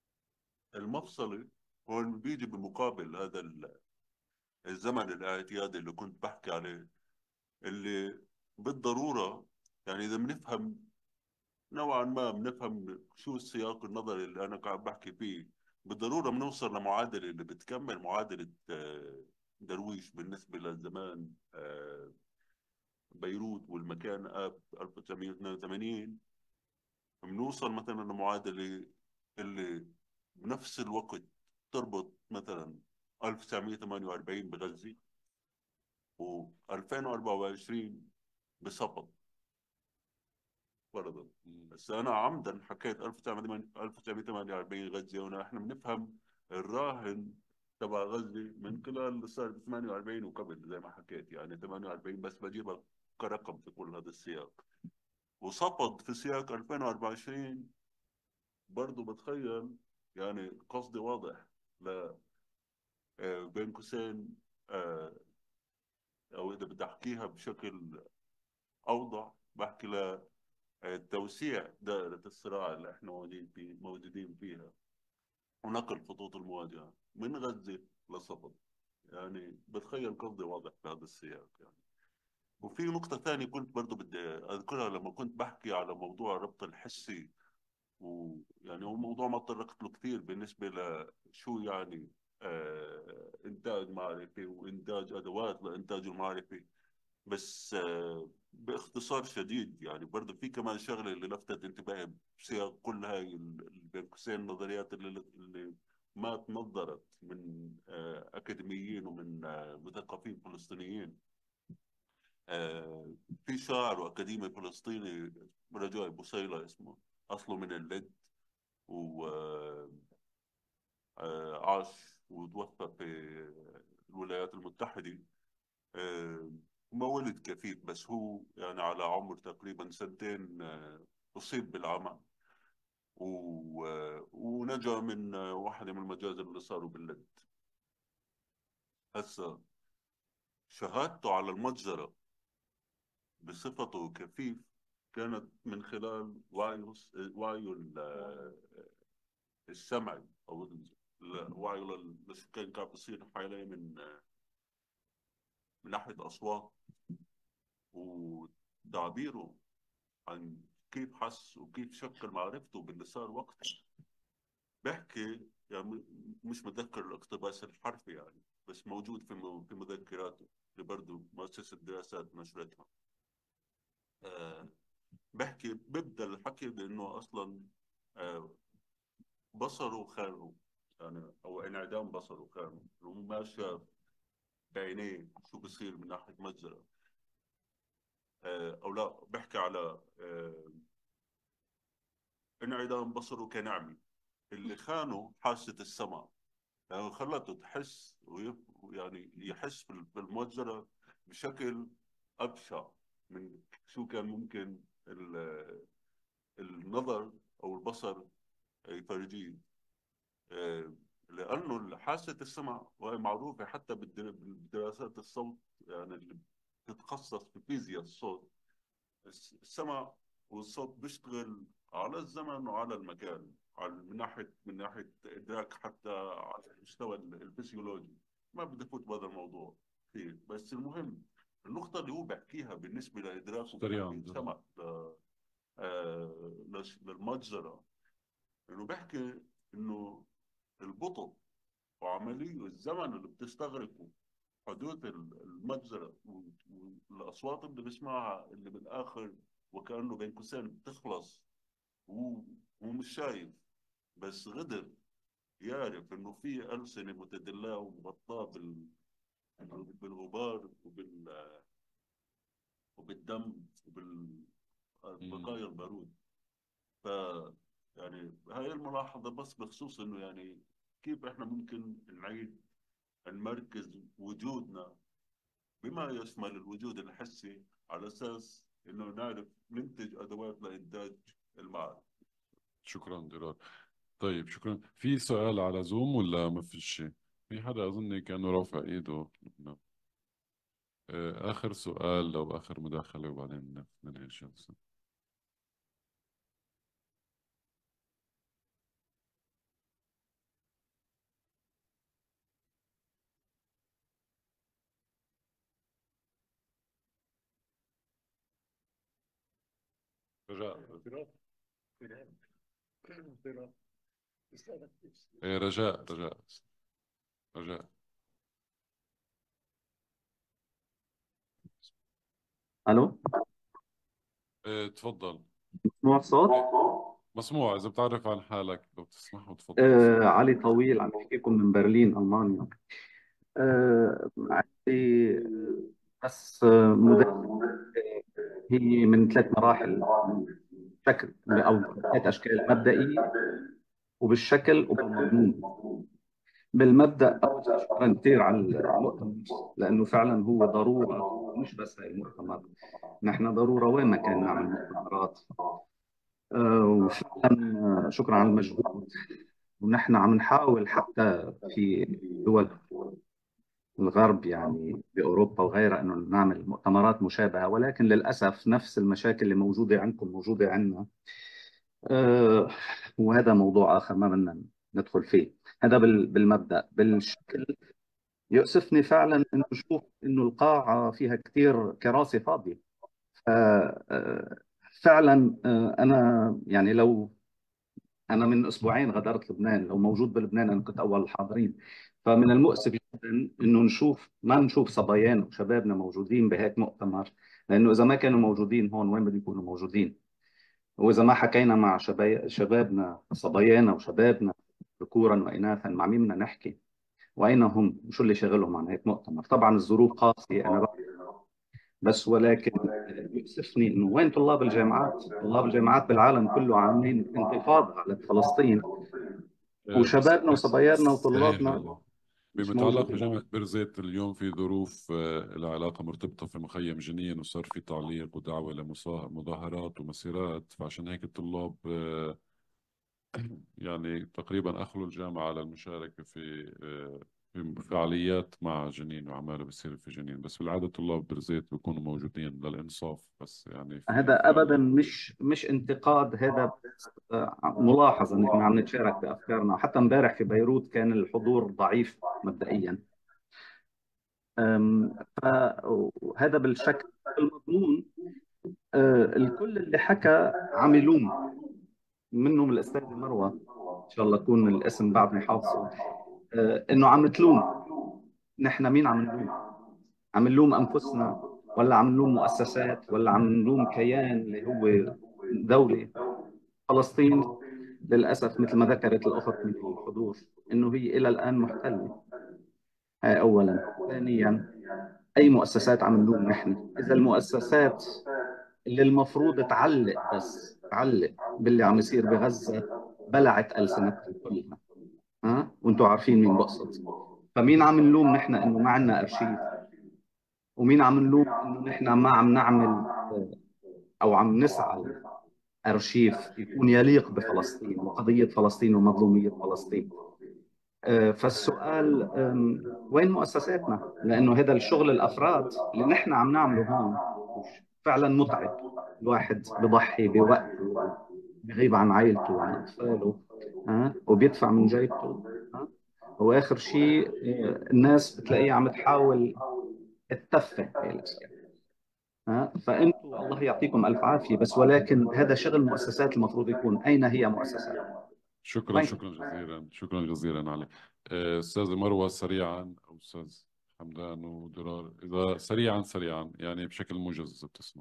المفصلي هون بيجي بمقابل هذا الزمن الاعتيادي اللي كنت بحكي عليه، اللي بالضرورة يعني إذا بنفهم نوعا ما بنفهم شو السياق النظري اللي أنا قاعد بحكي فيه، بالضرورة بنوصل لمعادلة اللي بتكمل معادلة آه، درويش بالنسبة للزمان آه، بيروت والمكان آب ألف وتسعمية واثنين وثمانين. بنوصل مثلا لمعادلة اللي بنفس الوقت تربط مثلا ألف وتسعمية وثمانية وأربعين بغزة و2024 بسقط فرضا. بس انا عمدا حكيت ألف وتسعمية وثمانية وأربعين غزه، ونحن بنفهم الراهن تبع غزه من خلال اللي صار ب ثمانية وأربعين وقبل زي ما حكيت، يعني ثمانية وأربعين بس بجيبها كرقم في كل هذا السياق، وسقط في سياق ألفين وأربعة وعشرين برضه. بتخيل يعني قصدي واضح ل آه، بين قوسين آه، او اذا بدي احكيها بشكل اوضح بحكي ل توسيع دائرة الصراع اللي احنا موجودين فيه موجودين فيها، ونقل خطوط المواجهة من غزة لصفد. يعني بتخيل قصدي واضح في هذا السياق يعني. وفي نقطة ثانية كنت برضو بدي أذكرها لما كنت بحكي على موضوع الربط الحسي، ويعني هو موضوع ما تطرقت له كثير بالنسبة لشو يعني آه إنتاج معرفي وإنتاج أدوات لإنتاج المعرفي، بس آه باختصار شديد يعني برضه في كمان شغله اللي لفتت انتباهي بسياق كل هاي اللي بين قوسين النظريات اللي, اللي ما تنظرت من آه اكاديميين ومن آه مثقفين فلسطينيين. آه في شاعر واكاديمي فلسطيني رجاء بوصيلة اسمه، اصله من اللد، وعاش وتوفى في الولايات المتحدة. آه ما ولد كفيف، بس هو يعني على عمر تقريبا سنتين آه، أصيب بالعمى و... آه، ونجا من آه، واحدة من المجازر اللي صاروا باللد. هسا شهادته على المجزرة بصفته كفيف كانت من خلال وعيه وعيه السمعي، أو وعيه لشو كان قاعد بيصير حواليه من آه، من ناحية أصوات وتعبيره عن كيف حس وكيف شكل معرفته باللي صار وقتها. بحكي يعني مش متذكر الاقتباس الحرفي يعني، بس موجود في في مذكراته اللي برضه مؤسسة دراسات نشرتها. أه بحكي ببدأ الحكي بأنه أصلا أه بصره خانه، يعني او انعدام بصره كامل، انه ما شاف بعينيه شو بصير من ناحيه مجزره. آه، او لا، بحكي على آه، انعدام بصره كنعمه اللي خانه حاسه السمع، يعني خلته تحس ويف- يعني يحس بال- بالمجزره بشكل ابشع من شو كان ممكن ال- النظر او البصر يفرجيه. آه، لأنه حاسة السمع وهي معروفة حتى بالدر- بالدراسات الصوت، يعني اللي بتتخصص في فيزياء الصوت. الس- السمع والصوت بيشتغل على الزمن وعلى المكان، على من ناحية من ناحية إدراك، حتى على المستوى ال- الفسيولوجي. ما بدي أفوت بهذا الموضوع كثير، بس المهم النقطة اللي هو بحكيها بالنسبة لإدراكه من ناحية اشتريان سمع ل- آه، لش- للمجزرة، إنه بحكي إنه البطء وعملية الزمن اللي بتستغرقه حدوث ال- المجزرة و- والأصوات اللي بسمعها اللي بالآخر وكأنه بين قوسين بتخلص، وهو هو مش شايف، بس قدر يعرف إنه في ألسنة متدلاه ومغطاة بال- بالغبار وبال وبالدم وبالبقايا البارود. ف يعني هاي الملاحظة بس بخصوص إنه يعني كيف إحنا ممكن نعيد نمركز وجودنا بما يشمل الوجود الحسي على أساس إنه نعرف ننتج أدوات لإنتاج المعرفة. شكرا درار. طيب شكرا. في سؤال على زوم ولا ما في شيء؟ في حدا أظن كأنه رافع إيده. نعم. آه، آخر سؤال لو آخر مداخلة وبعدين ننهي الجلسة. رجاء. إيه، رجاء رجاء رجاء. الو، إيه، تفضل. مسموع الصوت؟ مسموع. إذا بتعرف عن حالك لو بتسمح وتفضل. آه علي طويل، عم بحكيكم من برلين ألمانيا. آه عندي بس آه مداخلة هي من ثلاث مراحل، شكل أو ثلاث أشكال: مبدئي وبالشكل وبالمضمون. بالمبدأ، أول شيء شكرا كثير على المؤتمر، لأنه فعلا هو ضرورة، مش بس هاي المؤتمر، نحن ضرورة وين ما كان نعمل مؤتمرات. آه وفعلا آه، شكرا على المجهود. ونحن عم نحاول حتى في دول الغرب، يعني بأوروبا وغيرها، أنه نعمل مؤتمرات مشابهة، ولكن للأسف نفس المشاكل اللي موجودة عندكم موجودة عندنا. أه وهذا موضوع آخر ما بدنا ندخل فيه. هذا بال- بالمبدأ. بالشكل، يؤسفني فعلا أنه أشوف أنه القاعة فيها كثير كراسي فاضية. ف- أه، فعلا أه، أنا يعني لو أنا من أسبوعين غادرت لبنان، لو موجود بلبنان أنا كنت أول الحاضرين. فمن المؤسف جدا إنه نشوف ما نشوف صبايانا وشبابنا موجودين بهيك مؤتمر، لأنه إذا ما كانوا موجودين هون وين بدهم يكونوا موجودين؟ وإذا ما حكينا مع شباب شبابنا صبايانا وشبابنا ذكورا وإناثا، مع مين بدنا نحكي؟ وأين هم؟ شو اللي شغلهم عن هيك مؤتمر؟ طبعا الظروف قاسية، أنا بس، ولكن يؤسفني انه وين طلاب الجامعات؟ طلاب الجامعات بالعالم كله عاملين انتفاضه على فلسطين، إيه، بس وشبابنا وصبايانا صحيح وطلابنا هذا. مش بمتعلق موجودين. بجامعة بيرزيت، اليوم في ظروف آه، لها علاقة مرتبطة في مخيم جنين، وصار في تعليق ودعوة لمظاهرات ومسيرات، فعشان هيك الطلاب آه، يعني تقريبا أخلوا الجامعة على المشاركة في آه، في فعاليات مع جنين وعماله بتصير في جنين. بس بالعادة طلاب بيرزيت بيكونوا موجودين للإنصاف، بس يعني في هذا ابدا فعاليات. مش مش انتقاد، هذا بس آه، ملاحظه ان احنا عم نتشارك بافكارنا. حتى امبارح في بيروت كان الحضور ضعيف مبدئيا. أم، فهذا بالشكل. المضمون، آه، الكل اللي حكى عم يلوم، منهم الاستاذه مروه، ان شاء الله يكون الاسم بعدني حافظه، آه، انه عم تلوم. نحن مين عم نلوم؟ عم نلوم انفسنا، ولا عم نلوم مؤسسات، ولا عم نلوم كيان اللي هو دولة؟ فلسطين للأسف مثل ما ذكرت الأخت من الحضور إنه هي إلى الآن محتلة. هاي أولا. ثانيا، أي مؤسسات عم نلوم نحن؟ إذا المؤسسات اللي المفروض تعلق بس تعلق باللي عم يصير بغزة بلعت ألسنتها كلها، ها وانتم عارفين مين بقصد. فمين عم نلوم نحن انه ما عندنا ارشيف؟ ومين عم نلوم انه نحن ما عم نعمل او عم نسعى ارشيف يكون يليق بفلسطين وقضية فلسطين ومظلومية فلسطين؟ فالسؤال وين مؤسساتنا؟ لانه هذا الشغل الافراد اللي نحن عم نعمله هون فعلا متعب. الواحد بضحي بوقته، بغيب عن عائلته وعن اطفاله، ها وبيدفع من جيبته، ها واخر شيء الناس بتلاقيه عم تحاول تتفه هاي الاشياء. ها فانتم الله يعطيكم الف عافيه، بس ولكن هذا شغل مؤسسات المفروض يكون. اين هي مؤسسات؟ شكرا شكرا جزيلا شكرا جزيلا علي. استاذ مروه سريعا، او استاذ حمدان ودرار، اذا سريعا سريعا يعني بشكل موجز اذا بتسمع.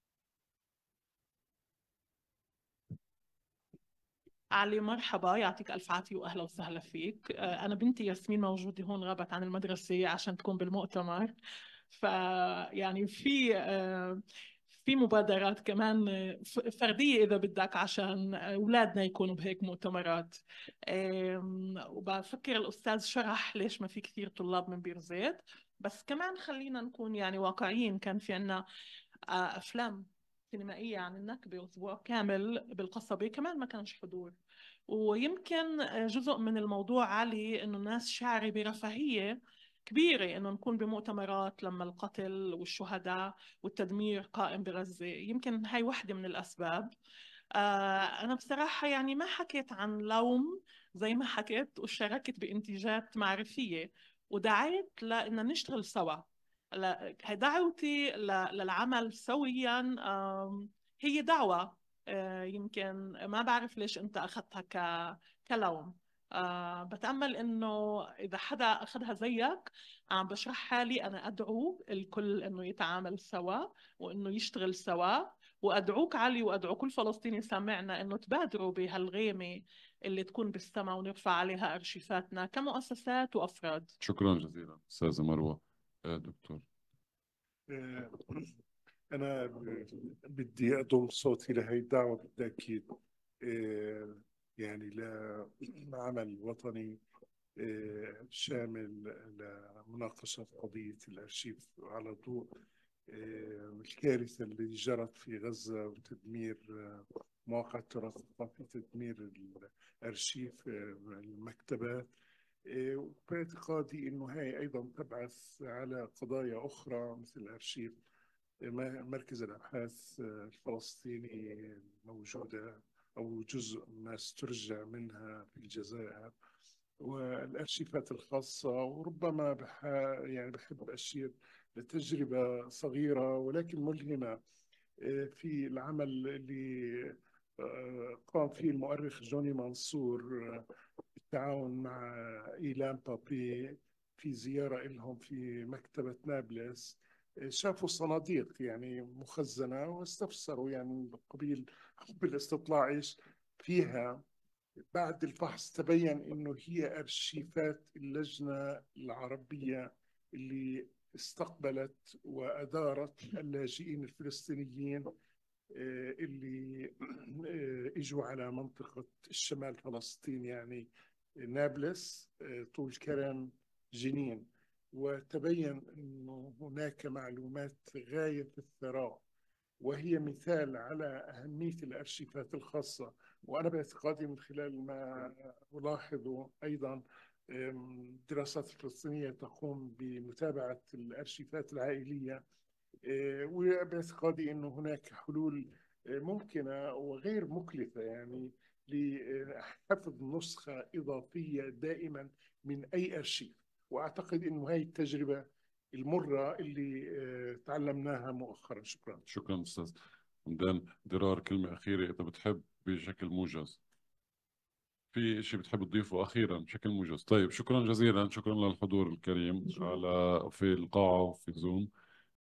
علي مرحبا، يعطيك ألف عافية وأهلا وسهلا فيك. أنا بنتي ياسمين موجودة هون، غابت عن المدرسة عشان تكون بالمؤتمر. فيعني في في مبادرات كمان فردية إذا بدك عشان أولادنا يكونوا بهيك مؤتمرات. وبفكر الأستاذ شرح ليش ما في كثير طلاب من بير زيت، بس كمان خلينا نكون يعني واقعيين. كان في عنا أفلام سينمائية عن النكبة أسبوع كامل بالقصبة، كمان ما كانش حضور. ويمكن جزء من الموضوع علي إنه الناس شاعرة برفاهية كبيرة إنه نكون بمؤتمرات لما القتل والشهداء والتدمير قائم بغزة. يمكن هاي واحدة من الأسباب. آه أنا بصراحة يعني ما حكيت عن لوم زي ما حكيت، وشاركت بانتاجات معرفية ودعيت لأن نشتغل سوا. دعوتي للعمل سويا هي دعوة، يمكن ما بعرف ليش أنت أخذتها كلوم. بتأمل إنه إذا حدا أخذها زيك عم بشرح حالي، أنا أدعو الكل إنه يتعامل سوا وإنه يشتغل سوا. وأدعوك علي وأدعو كل فلسطيني سامعنا إنه تبادروا بهالغيمة اللي تكون بالسما ونرفع عليها أرشيفاتنا كمؤسسات وأفراد. شكرا جزيلا أستاذة مروة. دكتور، أنا بدي أضم صوتي لهي الدعوة بالتأكيد، يعني لعمل وطني شامل لمناقشة قضية الأرشيف على ضوء الكارثة اللي جرت في غزة وتدمير مواقع التراث الثقافي، تدمير الأرشيف المكتبات. وباعتقادي أنه هاي أيضا تبعث على قضايا أخرى مثل الأرشيف مركز الأبحاث الفلسطيني الموجودة أو جزء ما استرجع منها في الجزائر، والأرشيفات الخاصة. وربما بح يعني بحب أشير لتجربة صغيرة ولكن ملهمة في العمل اللي قام فيه المؤرخ جوني منصور بالتعاون مع إيلان بابي في زيارة لهم في مكتبة نابلس. شافوا صناديق يعني مخزنة واستفسروا يعني قبيل حب الاستطلاع ايش فيها. بعد الفحص تبين انه هي ارشيفات اللجنة العربية اللي استقبلت وادارت اللاجئين الفلسطينيين اللي اجوا على منطقة الشمال فلسطين، يعني نابلس، طول كرم، جنين. وتبين أنه هناك معلومات غاية في الثراء، وهي مثال على أهمية الأرشيفات الخاصة. وأنا باعتقادي من خلال ما ألاحظه أيضا الدراسات الفلسطينية تقوم بمتابعة الأرشيفات العائلية، وباعتقادي أنه هناك حلول ممكنة وغير مكلفة يعني لحفظ نسخة إضافية دائما من أي أرشيف. وأعتقد أنه هاي التجربة المرة اللي تعلمناها مؤخرا. شكرا. شكرا أستاذ حمدان. درار، كلمة أخيرة إذا بتحب بشكل موجز. في شيء بتحب تضيفه أخيرا بشكل موجز؟ طيب، شكرا جزيلا. شكرا للحضور الكريم على في القاعة وفي زوم.